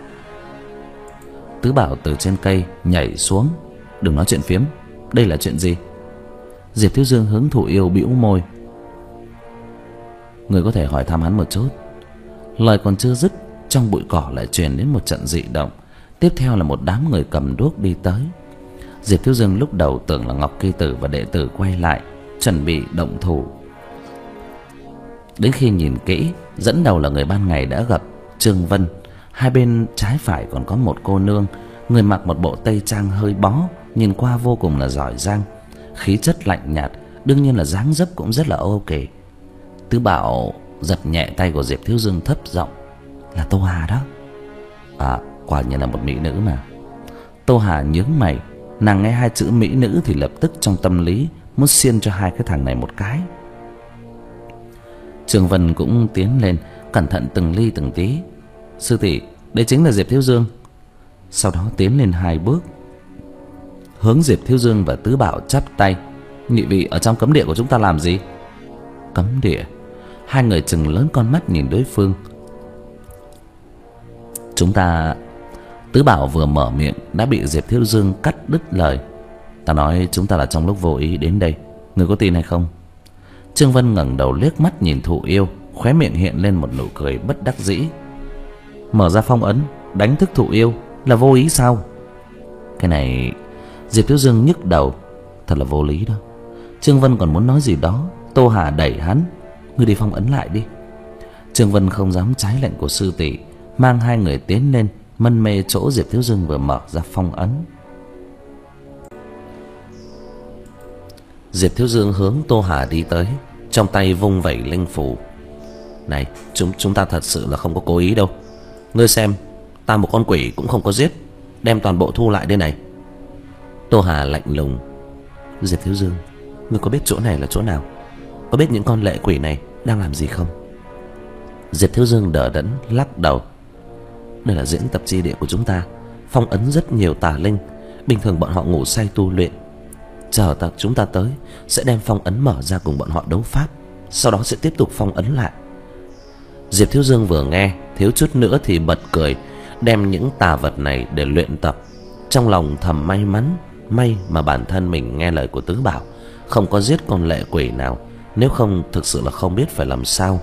Tứ Bảo từ trên cây nhảy xuống. Đừng nói chuyện phiếm, đây là chuyện gì? Diệp Thiếu Dương hướng thụ yêu bĩu môi. Người có thể hỏi thăm hắn một chút. Lời còn chưa dứt, trong bụi cỏ lại truyền đến một trận dị động. Tiếp theo là một đám người cầm đuốc đi tới. Diệp Thiếu Dương lúc đầu tưởng là Ngọc Kỳ Tử và đệ tử quay lại, chuẩn bị động thủ. Đến khi nhìn kỹ, dẫn đầu là người ban ngày đã gặp, Trương Vân. Hai bên trái phải còn có một cô nương, người mặc một bộ tây trang hơi bó, nhìn qua vô cùng là giỏi giang, khí chất lạnh nhạt, đương nhiên là dáng dấp cũng rất là ok. Tứ Bảo giật nhẹ tay của Diệp Thiếu Dương thấp giọng: Là Tô Hà đó. À, quả nhiên là một mỹ nữ mà. Tô Hà nhướng mày, nàng nghe hai chữ mỹ nữ thì lập tức trong tâm lý muốn xiên cho hai cái thằng này một cái. Trương Vân cũng tiến lên, cẩn thận từng ly từng tí. Sư tỷ, đây chính là Diệp Thiếu Dương. Sau đó tiến lên hai bước, hướng Diệp Thiếu Dương và Tứ Bảo chắp tay: nhị vị ở trong cấm địa của chúng ta làm gì? Cấm địa? Hai người chừng lớn con mắt nhìn đối phương. Chúng ta... Tứ Bảo vừa mở miệng đã bị Diệp Thiếu Dương cắt đứt lời. Ta nói chúng ta là trong lúc vô ý đến đây, người có tin hay không? Trương Vân ngẩng đầu liếc mắt nhìn Thụ Yêu, khóe miệng hiện lên một nụ cười bất đắc dĩ. Mở ra phong ấn đánh thức Thụ Yêu là vô ý sao? Cái này... Diệp Thiếu Dương nhức đầu. Thật là vô lý đó. Trương Vân còn muốn nói gì đó, Tô Hà đẩy hắn. Ngươi đi phong ấn lại đi. Trương Vân không dám trái lệnh của sư tỷ, mang hai người tiến lên, mân mê chỗ Diệp Thiếu Dương vừa mở ra phong ấn. Diệp Thiếu Dương hướng Tô Hà đi tới, trong tay vung vẩy linh phù. Này, chúng chúng ta thật sự là không có cố ý đâu. Ngươi xem, ta một con quỷ cũng không có giết, đem toàn bộ thu lại đây này. Tô Hà lạnh lùng. Diệp Thiếu Dương, ngươi có biết chỗ này là chỗ nào? Có biết những con lệ quỷ này đang làm gì không? Diệp Thiếu Dương đờ đẫn lắc đầu. Đây là diễn tập chi địa của chúng ta, phong ấn rất nhiều tà linh. Bình thường bọn họ ngủ say tu luyện. Chờ ta chúng ta tới sẽ đem phong ấn mở ra cùng bọn họ đấu pháp, sau đó sẽ tiếp tục phong ấn lại. Diệp Thiếu Dương vừa nghe thiếu chút nữa thì bật cười, đem những tà vật này để luyện tập. Trong lòng thầm may mắn, may mà bản thân mình nghe lời của Tứ Bảo, không có giết con lệ quỷ nào, nếu không thực sự là không biết phải làm sao.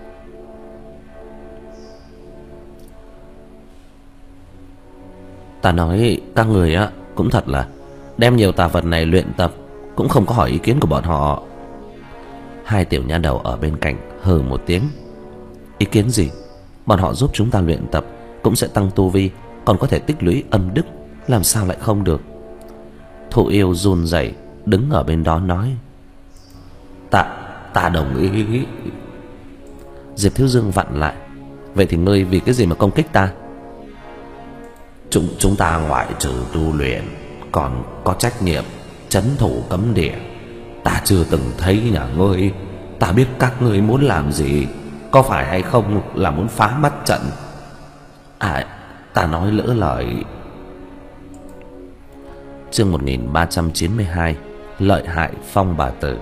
Ta nói các người á cũng thật là đem nhiều tà vật này luyện tập, cũng không có hỏi ý kiến của bọn họ. Hai tiểu nha đầu ở bên cạnh hừ một tiếng. Ý kiến gì? Bọn họ giúp chúng ta luyện tập cũng sẽ tăng tu vi, còn có thể tích lũy âm đức, làm sao lại không được? Thụ Yêu run rẩy đứng ở bên đó nói. Ta, ta đồng ý. Diệp Thiếu Dương vặn lại. Vậy thì ngươi vì cái gì mà công kích ta? Chúng, chúng ta ngoại trừ tu luyện còn có trách nhiệm trấn thủ cấm địa. Ta chưa từng thấy nhà ngươi, ta biết các ngươi muốn làm gì. Có phải hay không là muốn phá mắt trận? À, ta nói lỡ lời. Chương một nghìn ba trăm chín mươi hai. Lợi hại Phong Bà Tử.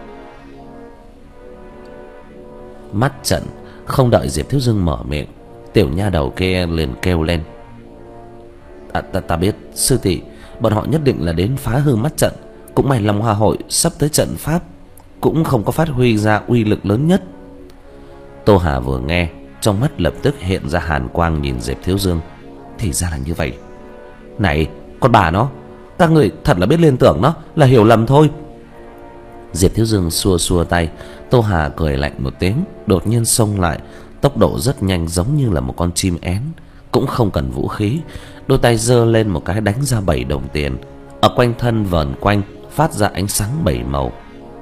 Mắt trận. Không đợi Diệp Thiếu Dương mở miệng, tiểu nha đầu kia liền kêu lên. À, ta, ta biết sư tỷ, bọn họ nhất định là đến phá hư mắt trận. Cũng may Long Hoa hội sắp tới trận pháp cũng không có phát huy ra uy lực lớn nhất. Tô Hà vừa nghe, trong mắt lập tức hiện ra hàn quang nhìn Diệp Thiếu Dương. Thì ra là như vậy. Này, con bà nó, các người thật là biết liên tưởng nó, là hiểu lầm thôi. Diệp Thiếu Dương xua xua tay. Tô Hà cười lạnh một tiếng, đột nhiên xông lại, tốc độ rất nhanh giống như là một con chim én, cũng không cần vũ khí. Đôi tay giơ lên một cái đánh ra bảy đồng tiền, ở quanh thân vờn quanh phát ra ánh sáng bảy màu.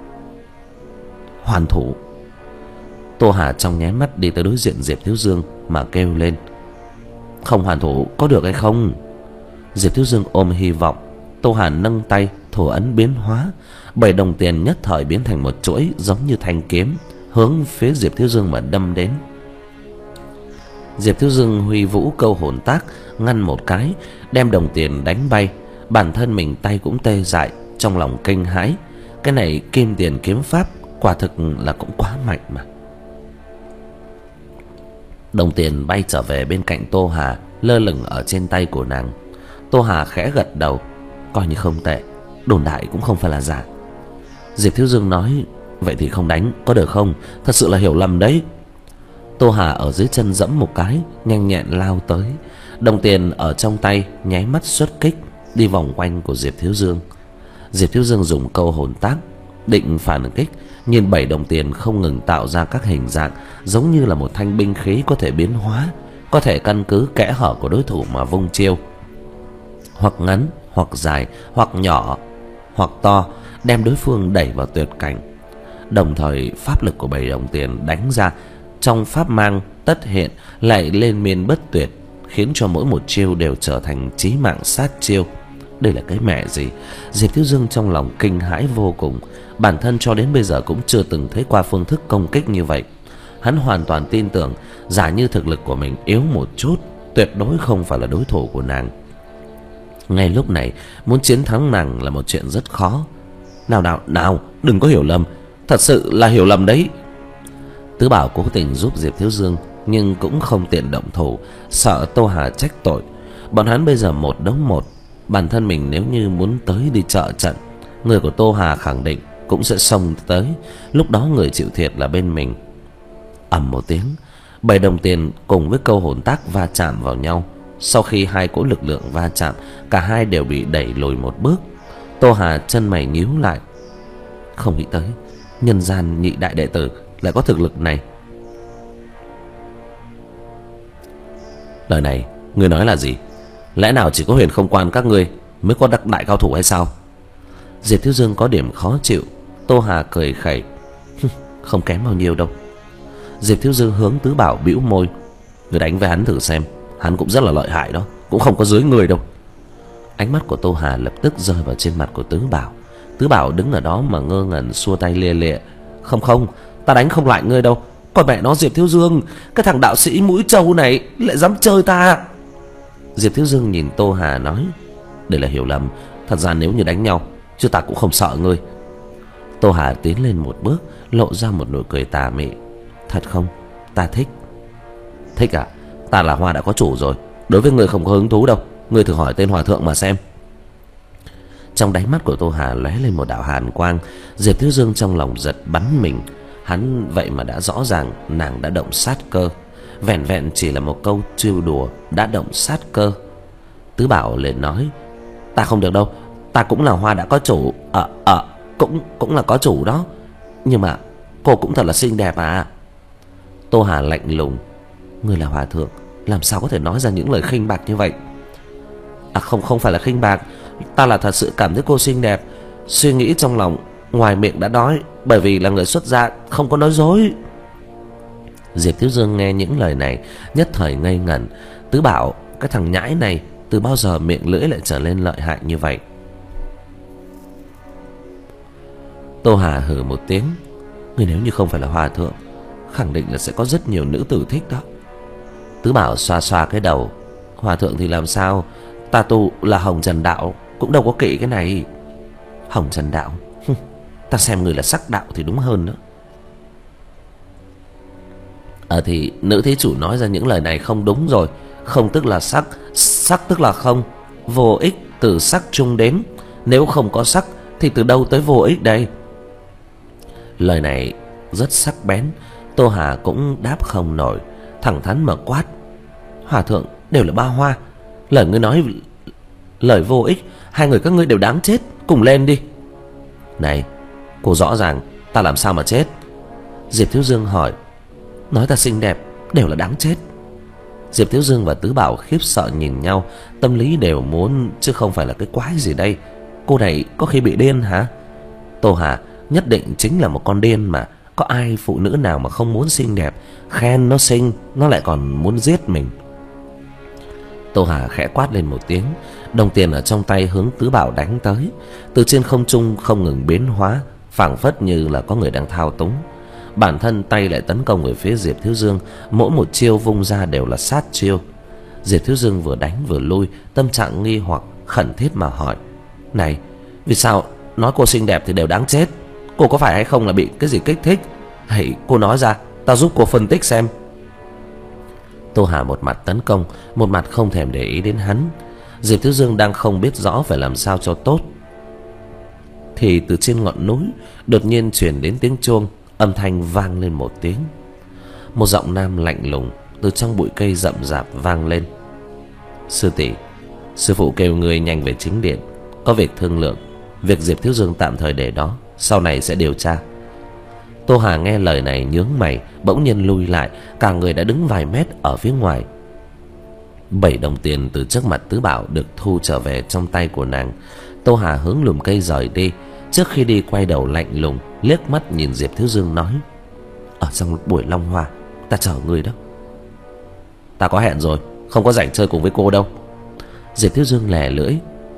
Hoàn thủ. Tô Hà trong nháy mắt đi tới đối diện Diệp Thiếu Dương mà kêu lên. Không hoàn thủ có được hay không? Diệp Thiếu Dương ôm hy vọng. Tô Hà nâng tay, thủ ấn biến hóa, bảy đồng tiền nhất thời biến thành một chuỗi giống như thanh kiếm, hướng phía Diệp Thiếu Dương mà đâm đến. Diệp Thiếu Dương huy vũ câu hồn tác, ngăn một cái, đem đồng tiền đánh bay. Bản thân mình tay cũng tê dại, trong lòng kinh hãi. Cái này kim tiền kiếm pháp quả thực là cũng quá mạnh mà. Đồng tiền bay trở về bên cạnh Tô Hà, lơ lửng ở trên tay của nàng. Tô Hà khẽ gật đầu, coi như không tệ, đồn đại cũng không phải là giả. Diệp Thiếu Dương nói, vậy thì không đánh có được không? Thật sự là hiểu lầm đấy. Tô Hà ở dưới chân giẫm một cái, nhanh nhẹn lao tới. Đồng tiền ở trong tay nháy mắt xuất kích, đi vòng quanh của Diệp Thiếu Dương. Diệp Thiếu Dương dùng câu hồn tác định phản kích, nhìn bảy đồng tiền không ngừng tạo ra các hình dạng giống như là một thanh binh khí có thể biến hóa, có thể căn cứ kẽ hở của đối thủ mà vung chiêu, hoặc ngắn, hoặc dài, hoặc nhỏ, hoặc to, đem đối phương đẩy vào tuyệt cảnh. Đồng thời pháp lực của bảy đồng tiền đánh ra trong pháp mang tất hiện lại lên miên bất tuyệt, khiến cho mỗi một chiêu đều trở thành chí mạng sát chiêu. Đây là cái mẹ gì? Diệp Thiếu Dương trong lòng kinh hãi vô cùng. Bản thân cho đến bây giờ cũng chưa từng thấy qua phương thức công kích như vậy. Hắn hoàn toàn tin tưởng, giả như thực lực của mình yếu một chút, tuyệt đối không phải là đối thủ của nàng. Ngay lúc này, muốn chiến thắng nàng là một chuyện rất khó. Nào nào nào, đừng có hiểu lầm, thật sự là hiểu lầm đấy. Tứ Bảo cố tình giúp Diệp Thiếu Dương, nhưng cũng không tiện động thủ, sợ Tô Hà trách tội. Bọn hắn bây giờ một đấu một, bản thân mình nếu như muốn tới đi trợ trận, người của Tô Hà khẳng định cũng sẽ xông tới, lúc đó người chịu thiệt là bên mình. Ầm một tiếng, bảy đồng tiền cùng với câu hồn tác va chạm vào nhau. Sau khi hai cỗ lực lượng va chạm, cả hai đều bị đẩy lùi một bước. Tô Hà chân mày nhíu lại, không nghĩ tới nhân gian nhị đại đệ tử lại có thực lực này. Lời này ngươi nói là gì? Lẽ nào chỉ có Huyền Không Quan các ngươi mới có đắc đại cao thủ hay sao? Diệp Thiếu Dương có điểm khó chịu. Tô Hà cười khẩy, không kém bao nhiêu đâu. Diệp Thiếu Dương hướng Tứ Bảo bĩu môi, người đánh với hắn thử xem, hắn cũng rất là lợi hại đó, cũng không có dưới người đâu. Ánh mắt của Tô Hà lập tức rơi vào trên mặt của Tứ Bảo. Tứ Bảo đứng ở đó mà ngơ ngẩn xua tay lia lịa, không không, ta đánh không lại ngươi đâu. Còn mẹ nó Diệp Thiếu Dương, cái thằng đạo sĩ mũi trâu này lại dám chơi ta. Diệp Thiếu Dương nhìn Tô Hà nói, đây là hiểu lầm, thật ra nếu như đánh nhau chứ ta cũng không sợ ngươi. Tô Hà tiến lên một bước, lộ ra một nụ cười tà mị, thật không, ta thích. Thích à? Ta là hoa đã có chủ rồi, đối với ngươi không có hứng thú đâu. Ngươi thử hỏi tên hòa thượng mà xem. Trong đáy mắt của Tô Hà lóe lên một đạo hàn quang. Diệp Thiếu Dương trong lòng giật bắn mình. Hắn vậy mà đã rõ ràng nàng đã động sát cơ. Vẹn vẹn chỉ là một câu trêu đùa đã động sát cơ. Tứ Bảo liền nói, ta không được đâu, ta cũng là hoa đã có chủ. Ờ ờ cũng cũng là có chủ đó, nhưng mà cô cũng thật là xinh đẹp à. Tô Hà lạnh lùng, ngươi là hòa thượng, làm sao có thể nói ra những lời khinh bạc như vậy? À không, không phải là khinh bạc, ta là thật sự cảm thấy cô xinh đẹp. Suy nghĩ trong lòng, ngoài miệng đã nói, bởi vì là người xuất gia, không có nói dối. Diệp Thiếu Dương nghe những lời này nhất thời ngây ngẩn. Tứ Bảo, cái thằng nhãi này từ bao giờ miệng lưỡi lại trở nên lợi hại như vậy? Tô Hà hừ một tiếng, người nếu như không phải là hòa thượng, khẳng định là sẽ có rất nhiều nữ tử thích đó. Tứ Bảo xoa xoa cái đầu, hòa thượng thì làm sao, ta tu là Hồng Trần Đạo, cũng đâu có kỵ cái này. Hồng Trần Đạo, ta xem người là sắc đạo thì đúng hơn nữa. Ờ thì nữ thí chủ nói ra những lời này không đúng rồi. Không tức là sắc, sắc tức là không. Vô ích từ sắc chung đến, nếu không có sắc thì từ đâu tới vô ích đây? Lời này rất sắc bén. Tô Hà cũng đáp không nổi, thẳng thắn mà quát, hòa thượng đều là ba hoa, lời ngươi nói lời vô ích, hai người các ngươi đều đáng chết, cùng lên đi. Này, cô rõ ràng ta làm sao mà chết? Diệp Thiếu Dương hỏi, nói ta xinh đẹp đều là đáng chết. Diệp Thiếu Dương và Tứ Bảo khiếp sợ nhìn nhau, tâm lý đều muốn, chứ không phải là cái quái gì đây. Cô này có khi bị điên hả? Tô Hà nhất định chính là một con điên mà. Có ai phụ nữ nào mà không muốn xinh đẹp, khen nó xinh, nó lại còn muốn giết mình. Tô Hà khẽ quát lên một tiếng, đồng tiền ở trong tay hướng Tứ Bảo đánh tới. Từ trên không trung không ngừng biến hóa, phảng phất như là có người đang thao túng. Bản thân tay lại tấn công về phía Diệp Thiếu Dương, mỗi một chiêu vung ra đều là sát chiêu. Diệp Thiếu Dương vừa đánh vừa lui, tâm trạng nghi hoặc khẩn thiết mà hỏi, này, vì sao nói cô xinh đẹp thì đều đáng chết? Cô có phải hay không là bị cái gì kích thích? Hãy cô nói ra, ta giúp cô phân tích xem. Tô Hà một mặt tấn công, một mặt không thèm để ý đến hắn. Diệp Thiếu Dương đang không biết rõ phải làm sao cho tốt, thì từ trên ngọn núi đột nhiên truyền đến tiếng chuông, âm thanh vang lên một tiếng. Một giọng nam lạnh lùng từ trong bụi cây rậm rạp vang lên, sư tỷ, sư phụ kêu người nhanh về chính điện, có việc thương lượng. Việc Diệp Thiếu Dương tạm thời để đó, sau này sẽ điều tra. Tô Hà nghe lời này nhướng mày, bỗng nhiên lui lại, cả người đã đứng vài mét ở phía ngoài. Bảy đồng tiền từ trước mặt Tứ Bảo được thu trở về trong tay của nàng. Tô Hà hướng lùm cây rời đi, trước khi đi quay đầu lạnh lùng liếc mắt nhìn Diệp Thiếu Dương nói, ở trong buổi Long Hoa ta chờ người đó. Ta có hẹn rồi, không có rảnh chơi cùng với cô đâu. Diệp Thiếu Dương lè lưỡi,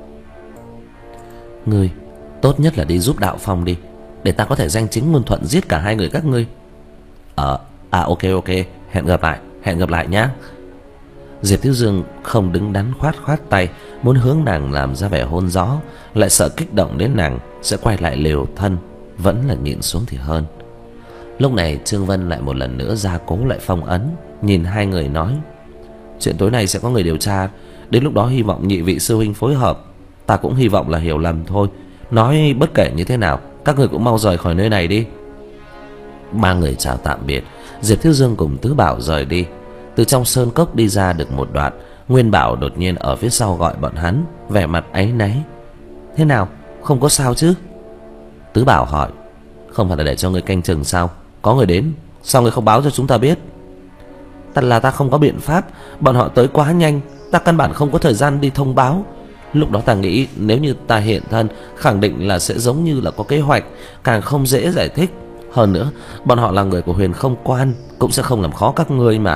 ngươi tốt nhất là đi giúp Đạo Phong đi, để ta có thể danh chính ngôn thuận giết cả hai người các ngươi. Ờ, à ok ok, hẹn gặp lại, hẹn gặp lại nhá. Diệp Thiếu Dương không đứng đắn khoát khoát tay, muốn hướng nàng làm ra vẻ hôn gió, lại sợ kích động đến nàng sẽ quay lại liều thân, vẫn là nhịn xuống thì hơn. Lúc này Trương Vân lại một lần nữa gia cố lại phong ấn, nhìn hai người nói: chuyện tối nay sẽ có người điều tra, đến lúc đó hy vọng nhị vị sư huynh phối hợp. Ta cũng hy vọng là hiểu lầm thôi. Nói bất kể như thế nào, các người cũng mau rời khỏi nơi này đi. Ba người chào tạm biệt, Diệp Thiếu Dương cùng Tứ Bảo rời đi. Từ trong sơn cốc đi ra được một đoạn, Nguyên Bảo đột nhiên ở phía sau gọi bọn hắn, vẻ mặt áy náy: thế nào, không có sao chứ? Tứ Bảo hỏi: không phải là để cho người canh chừng sao? Có người đến, sao người không báo cho chúng ta biết? Ta là ta không có biện pháp, bọn họ tới quá nhanh, ta căn bản không có thời gian đi thông báo. Lúc đó ta nghĩ nếu như ta hiện thân, khẳng định là sẽ giống như là có kế hoạch, càng không dễ giải thích. Hơn nữa, bọn họ là người của Huyền Không Quan, cũng sẽ không làm khó các ngươi mà.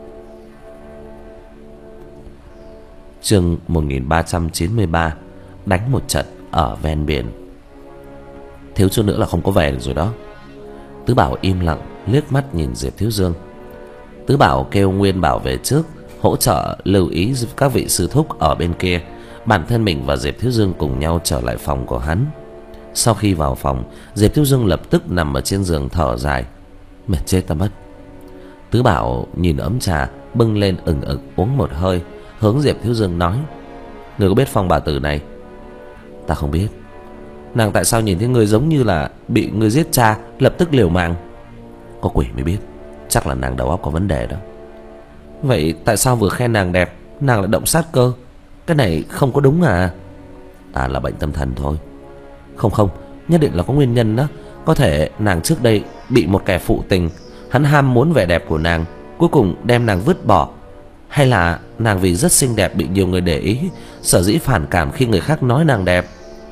Chương một nghìn ba trăm chín mươi ba: đánh một trận ở ven biển. Thiếu chút nữa là không có về được rồi đó. Tứ Bảo im lặng liếc mắt nhìn Diệp Thiếu Dương. Tứ Bảo kêu Nguyên Bảo về trước, hỗ trợ lưu ý giúp các vị sư thúc ở bên kia. Bản thân mình và Diệp Thiếu Dương cùng nhau trở lại phòng của hắn. Sau khi vào phòng, Diệp Thiếu Dương lập tức nằm ở trên giường thở dài: mệt chết ta mất. Tứ Bảo nhìn ấm trà bưng lên ừng ực uống một hơi, hướng Diệp Thiếu Dương nói: người có biết Phong bà tử này? Ta không biết. Nàng tại sao nhìn thấy người giống như là bị người giết cha, lập tức liều mạng? Có quỷ mới biết, chắc là nàng đầu óc có vấn đề đó. Vậy tại sao vừa khen nàng đẹp, nàng lại động sát cơ? Cái này không có đúng à? À, là bệnh tâm thần thôi. Không không, nhất định là có nguyên nhân đó. Có thể nàng trước đây bị một kẻ phụ tình, hắn ham muốn vẻ đẹp của nàng, cuối cùng đem nàng vứt bỏ. Hay là nàng vì rất xinh đẹp bị nhiều người để ý, sở dĩ phản cảm khi người khác nói nàng đẹp.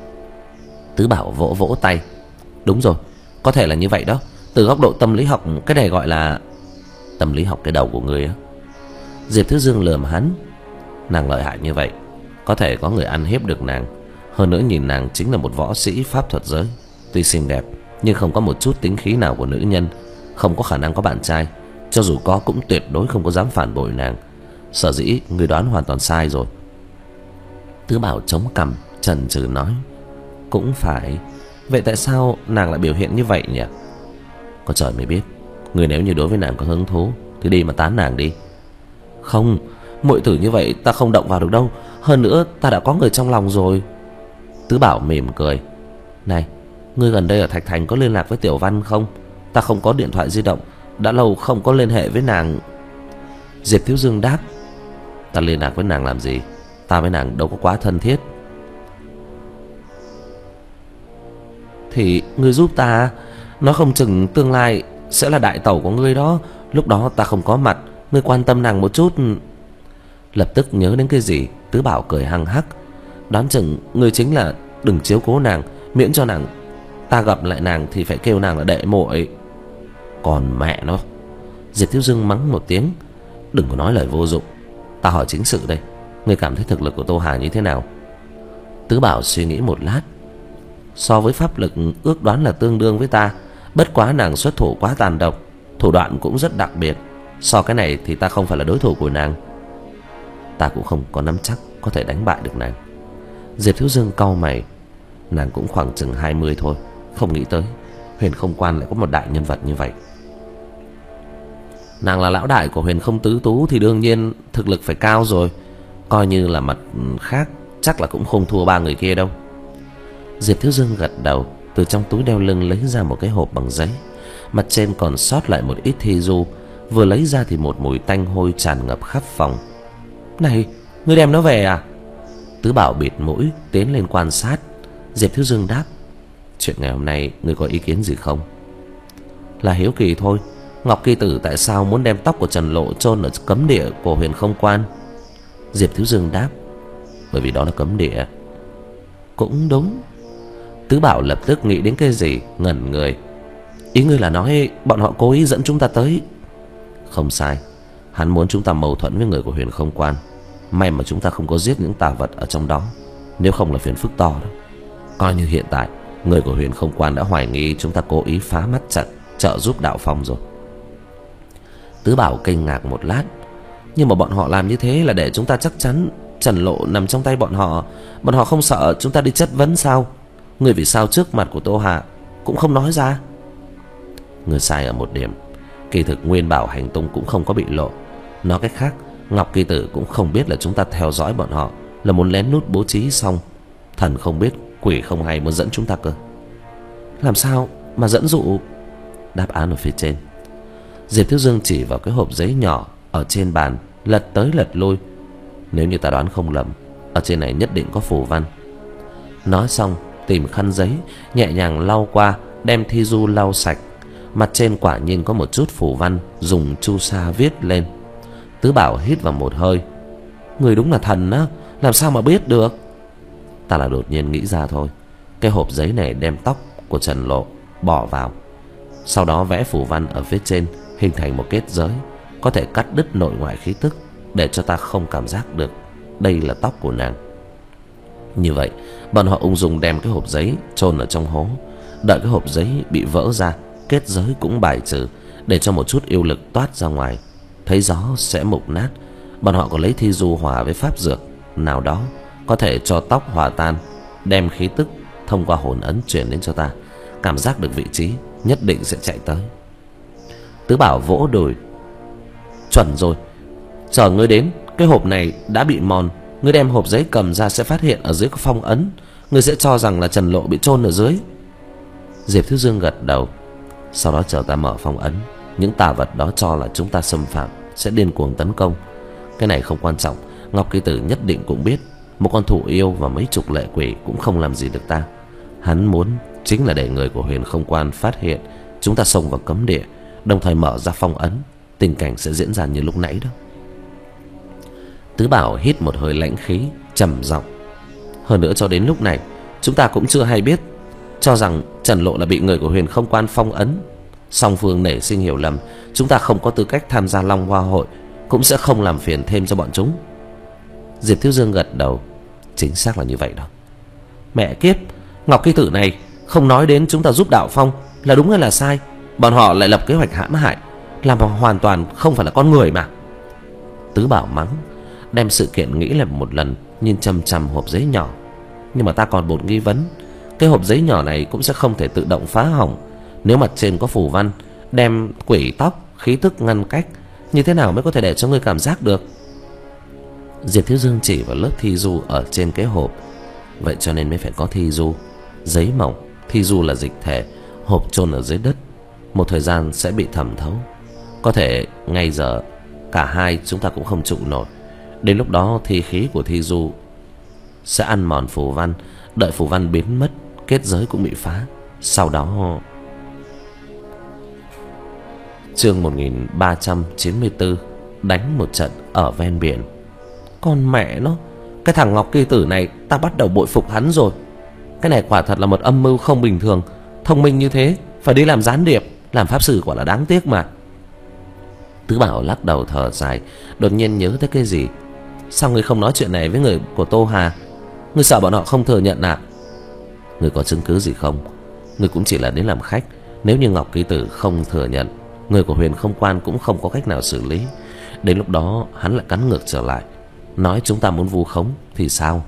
Tứ Bảo vỗ vỗ tay: đúng rồi, có thể là như vậy đó. Từ góc độ tâm lý học, cái này gọi là... Tâm lý học cái đầu của người á. Diệp Thiếu Dương lườm hắn: nàng lợi hại như vậy, có thể có người ăn hiếp được nàng. Hơn nữa nhìn nàng chính là một võ sĩ pháp thuật giới, tuy xinh đẹp nhưng không có một chút tính khí nào của nữ nhân, không có khả năng có bạn trai. Cho dù có cũng tuyệt đối không có dám phản bội nàng. Sở dĩ người đoán hoàn toàn sai rồi. Tứ Bảo chống cằm chần chừ nói: cũng phải. Vậy tại sao nàng lại biểu hiện như vậy nhỉ? Có trời mới biết. Người nếu như đối với nàng có hứng thú thì đi mà tán nàng đi. Không, muội tử như vậy ta không động vào được đâu. Hơn nữa ta đã có người trong lòng rồi. Tứ Bảo mỉm cười: này, ngươi gần đây ở Thạch Thành có liên lạc với Tiểu Văn không? Ta không có điện thoại di động, đã lâu không có liên hệ với nàng. Diệp Thiếu Dương đáp: ta liên lạc với nàng làm gì? Ta với nàng đâu có quá thân thiết. Thì ngươi giúp ta, nó không chừng tương lai sẽ là đại tẩu của ngươi đó. Lúc đó ta không có mặt, ngươi quan tâm nàng một chút. Lập tức nhớ đến cái gì, Tứ Bảo cười hăng hắc: đoán chừng ngươi chính là đừng chiếu cố nàng, miễn cho nàng ta gặp lại nàng thì phải kêu nàng là đệ muội. Còn mẹ nó! Diệp Thiếu Dương mắng một tiếng: đừng có nói lời vô dụng. Ta hỏi chính sự đây, ngươi cảm thấy thực lực của Tô Hà như thế nào? Tứ Bảo suy nghĩ một lát: so với pháp lực ước đoán là tương đương với ta. Bất quá nàng xuất thủ quá tàn độc, thủ đoạn cũng rất đặc biệt. So cái này thì ta không phải là đối thủ của nàng. Ta cũng không có nắm chắc có thể đánh bại được nàng. Diệp Thiếu Dương cau mày: nàng cũng khoảng chừng hai mươi thôi, không nghĩ tới Huyền Không Quan lại có một đại nhân vật như vậy. Nàng là lão đại của Huyền Không Tứ Tú thì đương nhiên thực lực phải cao rồi. Coi như là mặt khác, chắc là cũng không thua ba người kia đâu. Diệp Thiếu Dương gật đầu, từ trong túi đeo lưng lấy ra một cái hộp bằng giấy, mặt trên còn sót lại một ít thi du. Vừa lấy ra thì một mùi tanh hôi tràn ngập khắp phòng. Này, ngươi đem nó về à? Tứ Bảo bịt mũi tiến lên quan sát. Diệp Thiếu Dương đáp: chuyện ngày hôm nay ngươi có ý kiến gì không? Là hiếu kỳ thôi. Ngọc Kỳ Tử tại sao muốn đem tóc của Trần Lộ chôn ở cấm địa của Huyền Không Quan? Diệp Thiếu Dương đáp: bởi vì đó là cấm địa. Cũng đúng. Tứ Bảo lập tức nghĩ đến cái gì, ngẩn người. Ý ngươi là nói bọn họ cố ý dẫn chúng ta tới? Không sai, hắn muốn chúng ta mâu thuẫn với người của Huyền Không Quan. May mà chúng ta không có giết những tà vật ở trong đó, nếu không là phiền phức to đó. Coi như hiện tại người của Huyền Không Quan đã hoài nghi chúng ta cố ý phá mắt trận trợ giúp Đạo Phong rồi. Tứ Bảo kinh ngạc một lát: Nhưng mà bọn họ làm như thế là để chúng ta chắc chắn Trần Lộ nằm trong tay bọn họ. Bọn họ không sợ chúng ta đi chất vấn sao? Ngươi vì sao trước mặt của Tô Hà cũng không nói ra? Ngươi sai ở một điểm. Kỳ thực Nguyên Bảo hành tung cũng không có bị lộ. Nói cách khác, Ngọc Kỳ Tử cũng không biết là chúng ta theo dõi bọn họ, là muốn lén lút bố trí xong. Thần không biết, quỷ không hay, muốn dẫn chúng ta cơ. Làm sao mà dẫn dụ? Đáp án ở phía trên. Diệp Thiếu Dương chỉ vào cái hộp giấy nhỏ ở trên bàn, lật tới lật lui. Nếu như ta đoán không lầm, ở trên này nhất định có phù văn. Nói xong, tìm khăn giấy, nhẹ nhàng lau qua, đem thi du lau sạch. Mặt trên quả nhiên có một chút phù văn, dùng chu sa viết lên. Tứ Bảo hít vào một hơi. Người đúng là thần á, làm sao mà biết được? Ta là đột nhiên nghĩ ra thôi. Cái hộp giấy này đem tóc của Trần Lộ bỏ vào, sau đó vẽ phù văn ở phía trên, hình thành một kết giới, có thể cắt đứt nội ngoại khí tức, để cho ta không cảm giác được đây là tóc của nàng. Như vậy, bọn họ ung dung đem cái hộp giấy chôn ở trong hố. Đợi cái hộp giấy bị vỡ ra, kết giới cũng bài trừ, để cho một chút yêu lực toát ra ngoài. Thấy gió sẽ mục nát. Bọn họ còn lấy thi du hòa với pháp dược nào đó, có thể cho tóc hòa tan, đem khí tức thông qua hồn ấn truyền đến cho ta. Cảm giác được vị trí, nhất định sẽ chạy tới. Tứ Bảo vỗ đùi. Chuẩn rồi. Chờ ngươi đến, cái hộp này đã bị mòn. Ngươi đem hộp giấy cầm ra sẽ phát hiện ở dưới có phong ấn. Ngươi sẽ cho rằng là Trần Lộ bị chôn ở dưới. Diệp Thiếu Dương gật đầu. Sau đó chờ ta mở phong ấn, những tà vật đó cho là chúng ta xâm phạm sẽ điên cuồng tấn công. Cái này không quan trọng. Ngọc Kỳ Tử nhất định cũng biết một con thủ yêu và mấy chục lệ quỷ cũng không làm gì được ta. Hắn muốn chính là để người của Huyền Không Quan phát hiện chúng ta xông vào cấm địa, đồng thời mở ra phong ấn. Tình cảnh sẽ diễn ra như lúc nãy đó. Tứ Bảo hít một hơi lãnh khí, trầm giọng. Hơn nữa cho đến lúc này chúng ta cũng chưa hay biết, cho rằng Trần Lộ là bị người của Huyền Không Quan phong ấn. Song phương nảy sinh hiểu lầm, chúng ta không có tư cách tham gia Long Hoa hội, cũng sẽ không làm phiền thêm cho bọn chúng. Diệp Thiếu Dương gật đầu. Chính xác là như vậy đó. Mẹ kiếp, Ngọc Kỳ Tử này không nói đến chúng ta giúp Đạo Phong là đúng hay là sai? Bọn họ lại lập kế hoạch hãm hại, làm hoàn toàn không phải là con người mà. Tứ Bảo mắng, đem sự kiện nghĩ lại một lần, nhìn chằm chằm hộp giấy nhỏ. Nhưng mà ta còn một nghi vấn. Cái hộp giấy nhỏ này cũng sẽ không thể tự động phá hỏng. Nếu mặt trên có phù văn đem quỷ tóc khí tức ngăn cách, như thế nào mới có thể để cho ngươi cảm giác được? Diệp Thiếu Dương chỉ vào lớp thi du ở trên cái hộp. Vậy cho nên mới phải có thi du. Giấy mỏng, thi du là dịch thể, hộp chôn ở dưới đất, một thời gian sẽ bị thẩm thấu. Có thể ngay giờ cả hai chúng ta cũng không trụ nổi. Đến lúc đó thi khí của thi du sẽ ăn mòn phù văn. Đợi phù văn biến mất, kết giới cũng bị phá. Sau đó... Chương một nghìn ba trăm chín mươi tư. Đánh một trận ở ven biển. Con mẹ nó, cái thằng Ngọc Kỳ Tử này ta bắt đầu bội phục hắn rồi. Cái này quả thật là một âm mưu không bình thường. Thông minh như thế phải đi làm gián điệp, làm pháp sư quả là đáng tiếc mà. Tứ Bảo lắc đầu thở dài, đột nhiên nhớ tới cái gì. Sao ngươi không nói chuyện này với người của Tô Hà? Ngươi sợ bọn họ không thừa nhận à? Ngươi có chứng cứ gì không? Ngươi cũng chỉ là đến làm khách. Nếu như Ngọc Kỳ Tử không thừa nhận, người của Huyền Không Quan cũng không có cách nào xử lý. Đến lúc đó hắn lại cắn ngược trở lại, nói chúng ta muốn vu khống thì sao?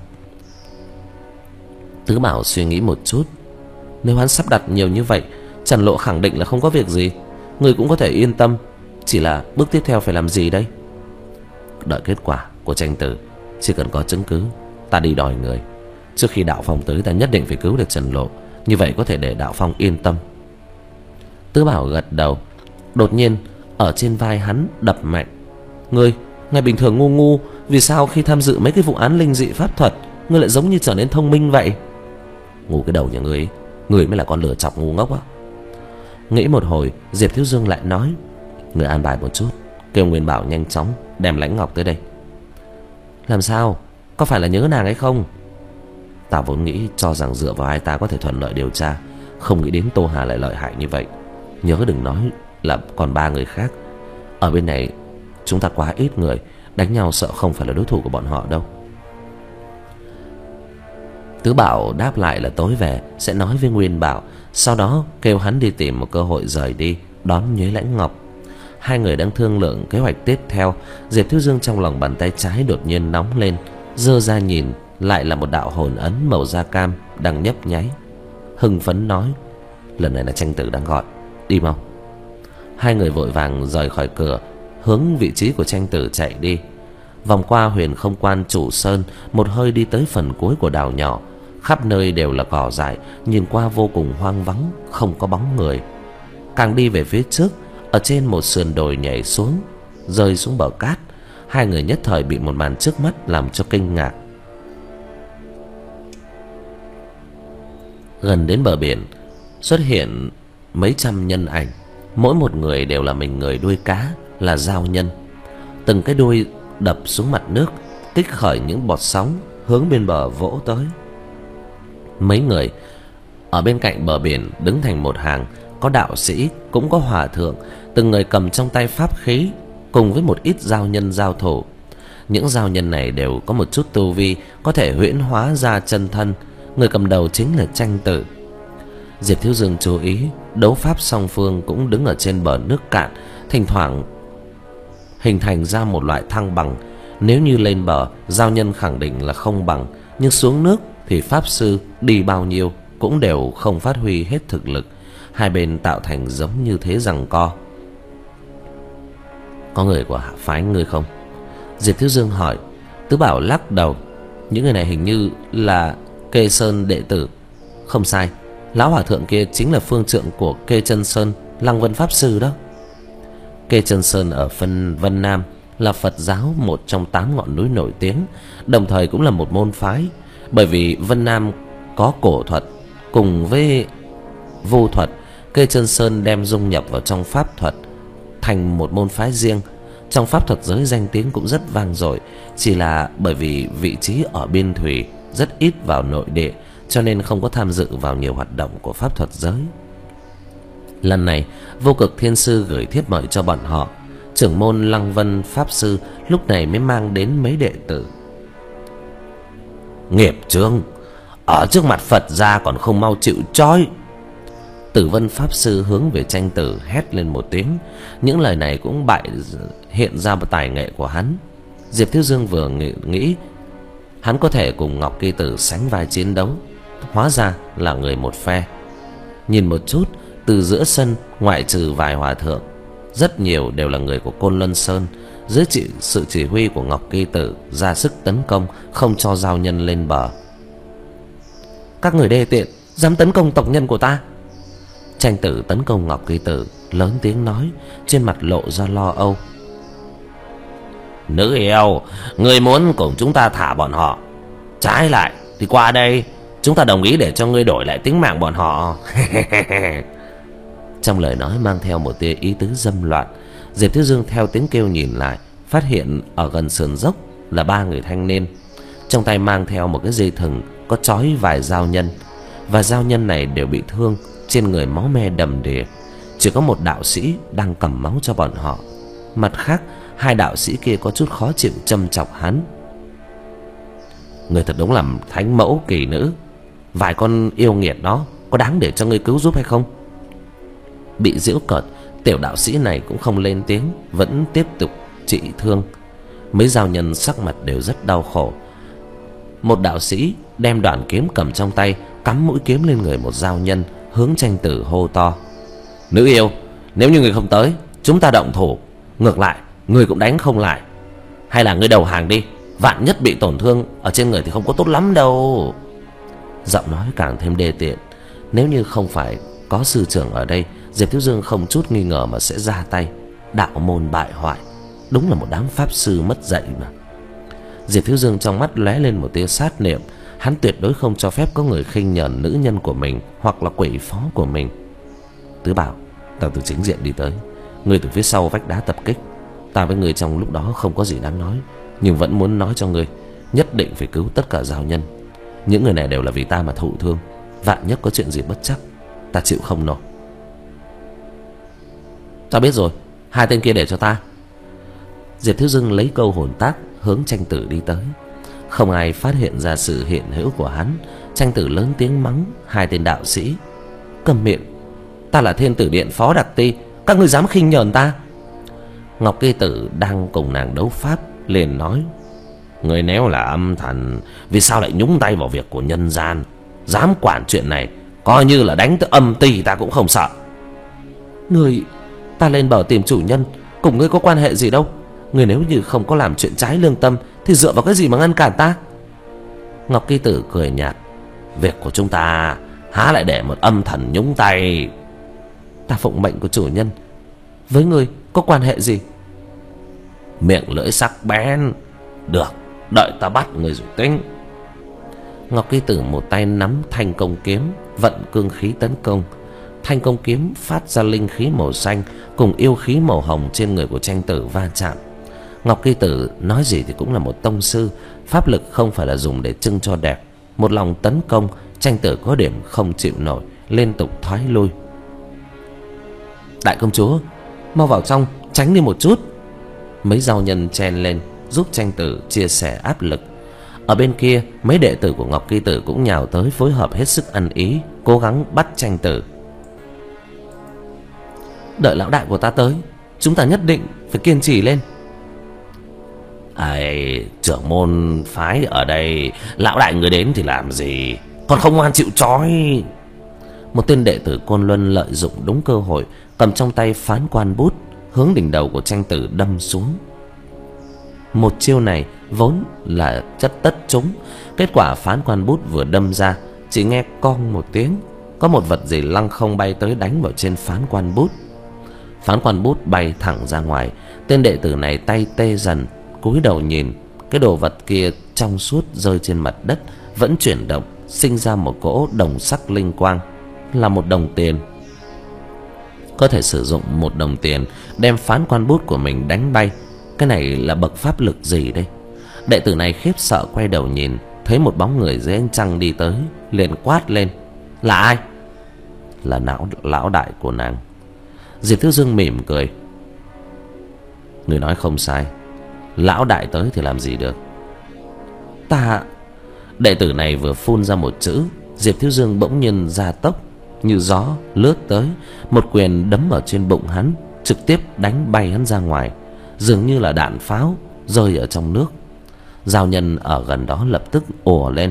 Tứ Bảo suy nghĩ một chút. Nếu hắn sắp đặt nhiều như vậy, Trần Lộ khẳng định là không có việc gì. Ngươi cũng có thể yên tâm. Chỉ là bước tiếp theo phải làm gì đây? Đợi kết quả của tranh tử. Chỉ cần có chứng cứ, ta đi đòi người. Trước khi Đạo Phong tới, ta nhất định phải cứu được Trần Lộ. Như vậy có thể để Đạo Phong yên tâm. Tứ Bảo gật đầu. Đột nhiên ở trên vai hắn đập mạnh. Ngươi, ngày bình thường ngu ngu, vì sao khi tham dự mấy cái vụ án linh dị pháp thuật, ngươi lại giống như trở nên thông minh vậy? Ngu cái đầu nhà ngươi ấy. Ngươi mới là con lừa chọc ngu ngốc á. Nghĩ một hồi, Diệp Thiếu Dương lại nói. Ngươi an bài một chút, kêu Nguyên Bảo nhanh chóng đem Lãnh Ngọc tới đây. Làm sao? Có phải là nhớ nàng hay không? Ta vốn nghĩ cho rằng dựa vào hai ta có thể thuận lợi điều tra, không nghĩ đến Tô Hà lại lợi hại như vậy. Nhớ đừng nói là còn ba người khác. Ở bên này chúng ta quá ít người, đánh nhau sợ không phải là đối thủ của bọn họ đâu. Tứ Bảo đáp lại là tối về sẽ nói với Nguyên Bảo, sau đó kêu hắn đi tìm một cơ hội rời đi, đón Nhuế Lãnh Ngọc. Hai người đang thương lượng kế hoạch tiếp theo, Diệp Thiếu Dương trong lòng bàn tay trái đột nhiên nóng lên, giơ ra nhìn, lại là một đạo hồn ấn màu da cam đang nhấp nháy. Hưng phấn nói: lần này là Tranh Tử đang gọi, đi mau. Hai người vội vàng rời khỏi cửa, hướng vị trí của Tranh Tử chạy đi. Vòng qua Huyền Không Quan Chủ Sơn, một hơi đi tới phần cuối của đảo nhỏ. Khắp nơi đều là cỏ dại, nhìn qua vô cùng hoang vắng, không có bóng người. Càng đi về phía trước, ở trên một sườn đồi nhảy xuống, rơi xuống bờ cát. Hai người nhất thời bị một màn trước mắt làm cho kinh ngạc. Gần đến bờ biển, xuất hiện mấy trăm nhân ảnh, mỗi một người đều là mình người đuôi cá, là giao nhân. Từng cái đuôi đập xuống mặt nước, kích khởi những bọt sóng hướng bên bờ vỗ tới. Mấy người ở bên cạnh bờ biển đứng thành một hàng, có đạo sĩ, cũng có hòa thượng, từng người cầm trong tay pháp khí, cùng với một ít giao nhân giao thủ. Những giao nhân này đều có một chút tu vi, có thể huyễn hóa ra chân thân. Người cầm đầu chính là Tranh Tử. Diệp Thiếu Dương chú ý, đấu pháp song phương cũng đứng ở trên bờ nước cạn, thỉnh thoảng hình thành ra một loại thăng bằng. Nếu như lên bờ, giao nhân khẳng định là không bằng, nhưng xuống nước thì pháp sư đi bao nhiêu cũng đều không phát huy hết thực lực. Hai bên tạo thành giống như thế giằng co. Có người của hạ phái ngươi không? Diệp Thiếu Dương hỏi. Tứ Bảo lắc đầu. Những người này hình như là Kê Sơn đệ tử. Không sai, lão hòa thượng kia chính là phương trượng của Kê Chân Sơn, Lăng Vân pháp sư đó. Kê Chân Sơn ở phân Vân Nam, là Phật giáo một trong tám ngọn núi nổi tiếng, đồng thời cũng là một môn phái. Bởi vì Vân Nam có cổ thuật cùng với vô thuật, Kê Chân Sơn đem dung nhập vào trong pháp thuật thành một môn phái riêng. Trong pháp thuật giới danh tiếng cũng rất vang dội, chỉ là bởi vì vị trí ở biên thủy, rất ít vào nội địa, cho nên không có tham dự vào nhiều hoạt động của pháp thuật giới. Lần này Vô Cực Thiên Sư gửi thiếp mời cho bọn họ. Trưởng môn Lăng Vân pháp sư lúc này mới mang đến mấy đệ tử. Nghiệp chướng, ở trước mặt Phật gia còn không mau chịu trói. Tử Vân pháp sư hướng về Tranh Tử hét lên một tiếng. Những lời này cũng bại hiện ra một tài nghệ của hắn. Diệp Thiếu Dương vừa nghĩ, nghĩ hắn có thể cùng Ngọc Kỳ Tử sánh vai chiến đấu, hóa ra là người một phe. Nhìn một chút, từ giữa sân ngoại trừ vài hòa thượng, rất nhiều đều là người của Côn Luân Sơn. Dưới chỉ, sự chỉ huy của Ngọc Kỳ Tử ra sức tấn công, không cho giao nhân lên bờ. Các người đê tiện, dám tấn công tộc nhân của ta! Tranh Tử tấn công Ngọc Kỳ Tử, lớn tiếng nói, trên mặt lộ ra lo âu. Nữ yêu, ngươi muốn cùng chúng ta thả bọn họ, trái lại thì qua đây, chúng ta đồng ý để cho ngươi đổi lại tính mạng bọn họ. Trong lời nói mang theo một tia ý tứ dâm loạn. Diệp Thiếu Dương theo tiếng kêu nhìn lại, phát hiện ở gần sườn dốc là ba người thanh niên, trong tay mang theo một cái dây thừng có trói vài giao nhân, và giao nhân này đều bị thương, trên người máu me đầm đìa. Chỉ có một đạo sĩ đang cầm máu cho bọn họ. Mặt khác, hai đạo sĩ kia có chút khó chịu châm chọc hắn. Người thật đúng là thánh mẫu kỳ nữ, vài con yêu nghiệt đó có đáng để cho ngươi cứu giúp hay không? Bị giễu cợt, tiểu đạo sĩ này cũng không lên tiếng, vẫn tiếp tục trị thương. Mấy giao nhân sắc mặt đều rất đau khổ. Một đạo sĩ đem đoạn kiếm cầm trong tay, cắm mũi kiếm lên người một giao nhân, hướng Tranh Tử hô to. Nữ yêu, nếu như người không tới, chúng ta động thủ. Ngược lại, người cũng đánh không lại. Hay là người đầu hàng đi, vạn nhất bị tổn thương ở trên người thì không có tốt lắm đâu. Giọng nói càng thêm đê tiện. Nếu như không phải có sư trưởng ở đây, Diệp Thiếu Dương không chút nghi ngờ mà sẽ ra tay. Đạo môn bại hoại, đúng là một đám pháp sư mất dạy mà. Diệp Thiếu Dương trong mắt lóe lên một tia sát niệm. Hắn tuyệt đối không cho phép có người khinh nhờn nữ nhân của mình hoặc là quỷ phó của mình. Tứ Bảo, tao từ chính diện đi tới, ngươi từ phía sau vách đá tập kích. Ta với ngươi trong lúc đó không có gì đáng nói, nhưng vẫn muốn nói cho ngươi, nhất định phải cứu tất cả giao nhân. Những người này đều là vì ta mà thụ thương, vạn nhất có chuyện gì bất chắc, ta chịu không nổi. Ta biết rồi, hai tên kia để cho ta. Diệp Thiếu Dương lấy câu hồn tác hướng Tranh Tử đi tới. Không ai phát hiện ra sự hiện hữu của hắn. Tranh Tử lớn tiếng mắng hai tên đạo sĩ. Câm miệng, ta là Thiên Tử Điện phó đặc ty, các ngươi dám khinh nhờn ta? Ngọc Kỳ Tử đang cùng nàng đấu pháp liền nói: người nếu là âm thần, vì sao lại nhúng tay vào việc của nhân gian? Dám quản chuyện này, coi như là đánh tới âm ty ta cũng không sợ. Người, ta lên bờ tìm chủ nhân, cùng ngươi có quan hệ gì đâu. Người nếu như không có làm chuyện trái lương tâm thì dựa vào cái gì mà ngăn cản ta? Ngọc Kỳ Tử cười nhạt: việc của chúng ta há lại để một âm thần nhúng tay. Ta phụng mệnh của chủ nhân, với ngươi có quan hệ gì? Miệng lưỡi sắc bén. Được, đợi ta bắt người rồi tính. Ngọc Kỳ Tử một tay nắm thanh công kiếm, vận cương khí tấn công. Thanh công kiếm phát ra linh khí màu xanh cùng yêu khí màu hồng trên người của tranh tử va chạm. Ngọc Kỳ Tử nói gì thì cũng là một tông sư, pháp lực không phải là dùng để trưng cho đẹp. Một lòng tấn công, tranh tử có điểm không chịu nổi, liên tục thoái lui. Đại công chúa, mau vào trong, tránh đi một chút. Mấy giao nhân chen lên giúp tranh tử chia sẻ áp lực. Ở bên kia, mấy đệ tử của Ngọc Kỳ Tử cũng nhào tới phối hợp hết sức ăn ý, cố gắng bắt tranh tử. Đợi lão đại của ta tới, chúng ta nhất định phải kiên trì lên. Ai, trưởng môn phái ở đây, lão đại người đến thì làm gì, còn không ngoan chịu trói. Một tên đệ tử Côn Luân lợi dụng đúng cơ hội, cầm trong tay phán quan bút, hướng đỉnh đầu của tranh tử đâm xuống. Một chiêu này vốn là chất tất trúng, kết quả phán quan bút vừa đâm ra, chỉ nghe cong một tiếng, có một vật gì lăng không bay tới đánh vào trên phán quan bút. Phán quan bút bay thẳng ra ngoài. Tên đệ tử này tay tê dần, cúi đầu nhìn, cái đồ vật kia trong suốt rơi trên mặt đất, vẫn chuyển động, sinh ra một cỗ đồng sắc linh quang, là một đồng tiền. Có thể sử dụng một đồng tiền đem phán quan bút của mình đánh bay. Cái này là bậc pháp lực gì đây? Đệ tử này khiếp sợ quay đầu nhìn, thấy một bóng người dưới ánh trăng đi tới, liền quát lên: là ai? Là lão, lão đại của nàng. Diệp Thiếu Dương mỉm cười: người nói không sai, lão đại tới thì làm gì được. Ta... Đệ tử này vừa phun ra một chữ, Diệp Thiếu Dương bỗng nhiên ra tốc, như gió lướt tới, một quyền đấm ở trên bụng hắn, trực tiếp đánh bay hắn ra ngoài, dường như là đạn pháo rơi ở trong nước. Giao nhân ở gần đó lập tức ồ lên: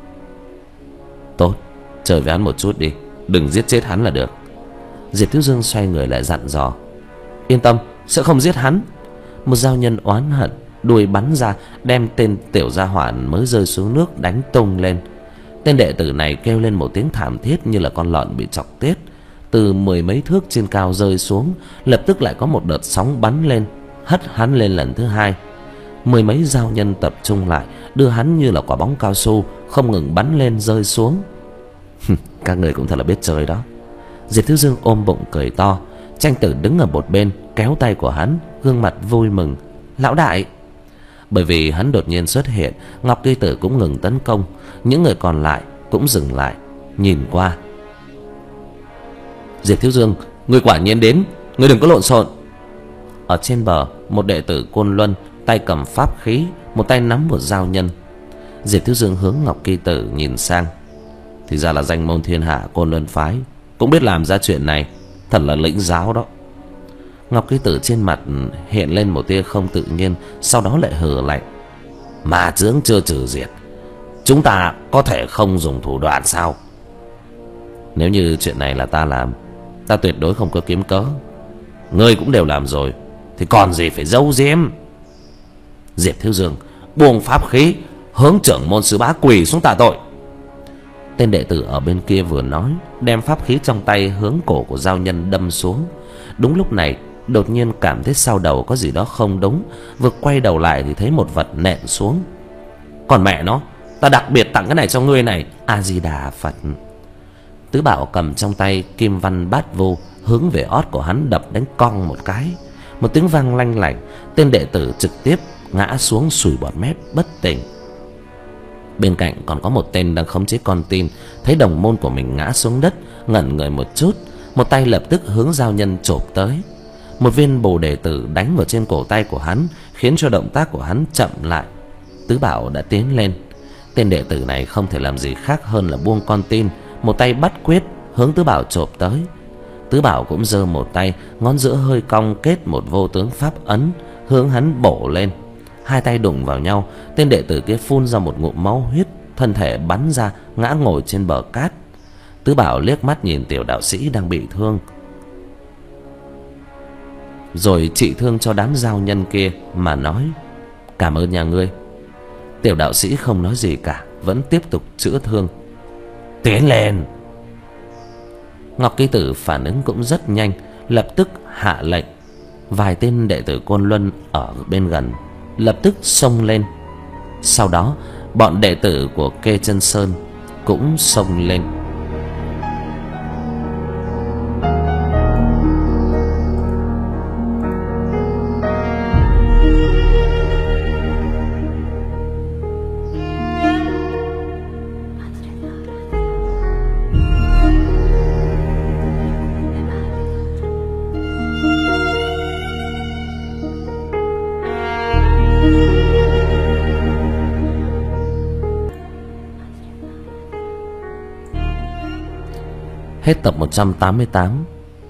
tốt, chơi với hắn một chút đi, đừng giết chết hắn là được. Diệp Thiếu Dương xoay người lại dặn dò: yên tâm, sẽ không giết hắn. Một giao nhân oán hận đuôi bắn ra, đem tên tiểu gia hỏa mới rơi xuống nước đánh tung lên. Tên đệ tử này kêu lên một tiếng thảm thiết như là con lợn bị chọc tiết, từ mười mấy thước trên cao rơi xuống. Lập tức lại có một đợt sóng bắn lên, hất hắn lên lần thứ hai. Mười mấy giao nhân tập trung lại, đưa hắn như là quả bóng cao su, không ngừng bắn lên rơi xuống. Các người cũng thật là biết chơi đó. Diệp Thiếu Dương ôm bụng cười to. Tranh tử đứng ở một bên kéo tay của hắn, gương mặt vui mừng: lão đại. Bởi vì hắn đột nhiên xuất hiện, Ngọc Kỳ Tử cũng ngừng tấn công, những người còn lại cũng dừng lại nhìn qua. Diệp Thiếu Dương, người quả nhiên đến, người đừng có lộn xộn. Ở trên bờ, một đệ tử Côn Luân tay cầm pháp khí, một tay nắm một dao nhân. Diệp Thiếu Dương hướng Ngọc Kỳ Tử nhìn sang: thì ra là danh môn thiên hạ Côn Luân phái cũng biết làm ra chuyện này, thật là lĩnh giáo đó. Ngọc Kỳ Tử trên mặt hiện lên một tia không tự nhiên, sau đó lại hừ lạnh: mà chướng chưa trừ diệt, chúng ta có thể không dùng thủ đoạn sao? Nếu như chuyện này là ta làm, ta tuyệt đối không có kiếm cớ. Ngươi cũng đều làm rồi, thì còn gì phải giấu giếm. Diệp Thiếu Dương buông pháp khí, hướng trưởng môn sứ bá quỳ xuống tạ tội. Tên đệ tử ở bên kia vừa nói, đem pháp khí trong tay hướng cổ của giao nhân đâm xuống. Đúng lúc này, đột nhiên cảm thấy sau đầu có gì đó không đúng, vừa quay đầu lại thì thấy một vật nện xuống. Còn mẹ nó, ta đặc biệt tặng cái này cho ngươi này. A Di Đà Phật. Tứ Bảo cầm trong tay kim văn bát vu, hướng về ót của hắn đập đánh cong một cái. Một tiếng vang lanh lảnh, tên đệ tử trực tiếp ngã xuống sùi bọt mép bất tỉnh. Bên cạnh còn có một tên đang khống chế con tin, thấy đồng môn của mình ngã xuống đất, ngẩn người một chút, một tay lập tức hướng giao nhân chộp tới. Một viên bồ đề tử đánh vào trên cổ tay của hắn, khiến cho động tác của hắn chậm lại. Tứ Bảo đã tiến lên. Tên đệ tử này không thể làm gì khác hơn là buông con tin, một tay bắt quyết hướng Tứ Bảo chộp tới. Tứ Bảo cũng giơ một tay, ngón giữa hơi cong kết một vô tướng pháp ấn hướng hắn bổ lên. Hai tay đụng vào nhau, tên đệ tử kia phun ra một ngụm máu huyết, thân thể bắn ra ngã ngồi trên bờ cát. Tứ Bảo liếc mắt nhìn tiểu đạo sĩ đang bị thương, rồi trị thương cho đám giao nhân kia mà nói: "Cảm ơn nhà ngươi." Tiểu đạo sĩ không nói gì cả, vẫn tiếp tục chữa thương. "Tiến lên." Ngọc Ký Tử phản ứng cũng rất nhanh, lập tức hạ lệnh. Vài tên đệ tử Côn Luân ở bên gần lập tức xông lên. Sau đó bọn đệ tử của Kê Chân Sơn cũng xông lên. Hết tập một trăm tám mươi tám.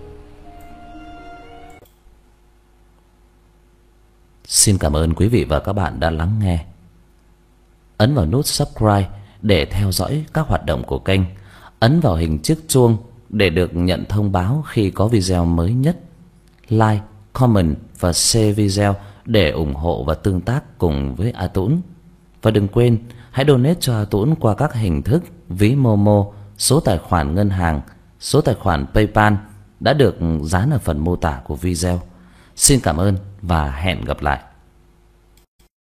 Xin cảm ơn quý vị và các bạn đã lắng nghe. Ấn vào nút subscribe để theo dõi các hoạt động của kênh. Ấn vào hình chiếc chuông để được nhận thông báo khi có video mới nhất. Like, comment và share video để ủng hộ và tương tác cùng với A Tũng. Và đừng quên hãy donate cho A Tũng qua các hình thức ví Momo, số tài khoản ngân hàng, số tài khoản PayPal đã được dán ở phần mô tả của video. Xin cảm ơn và hẹn gặp lại.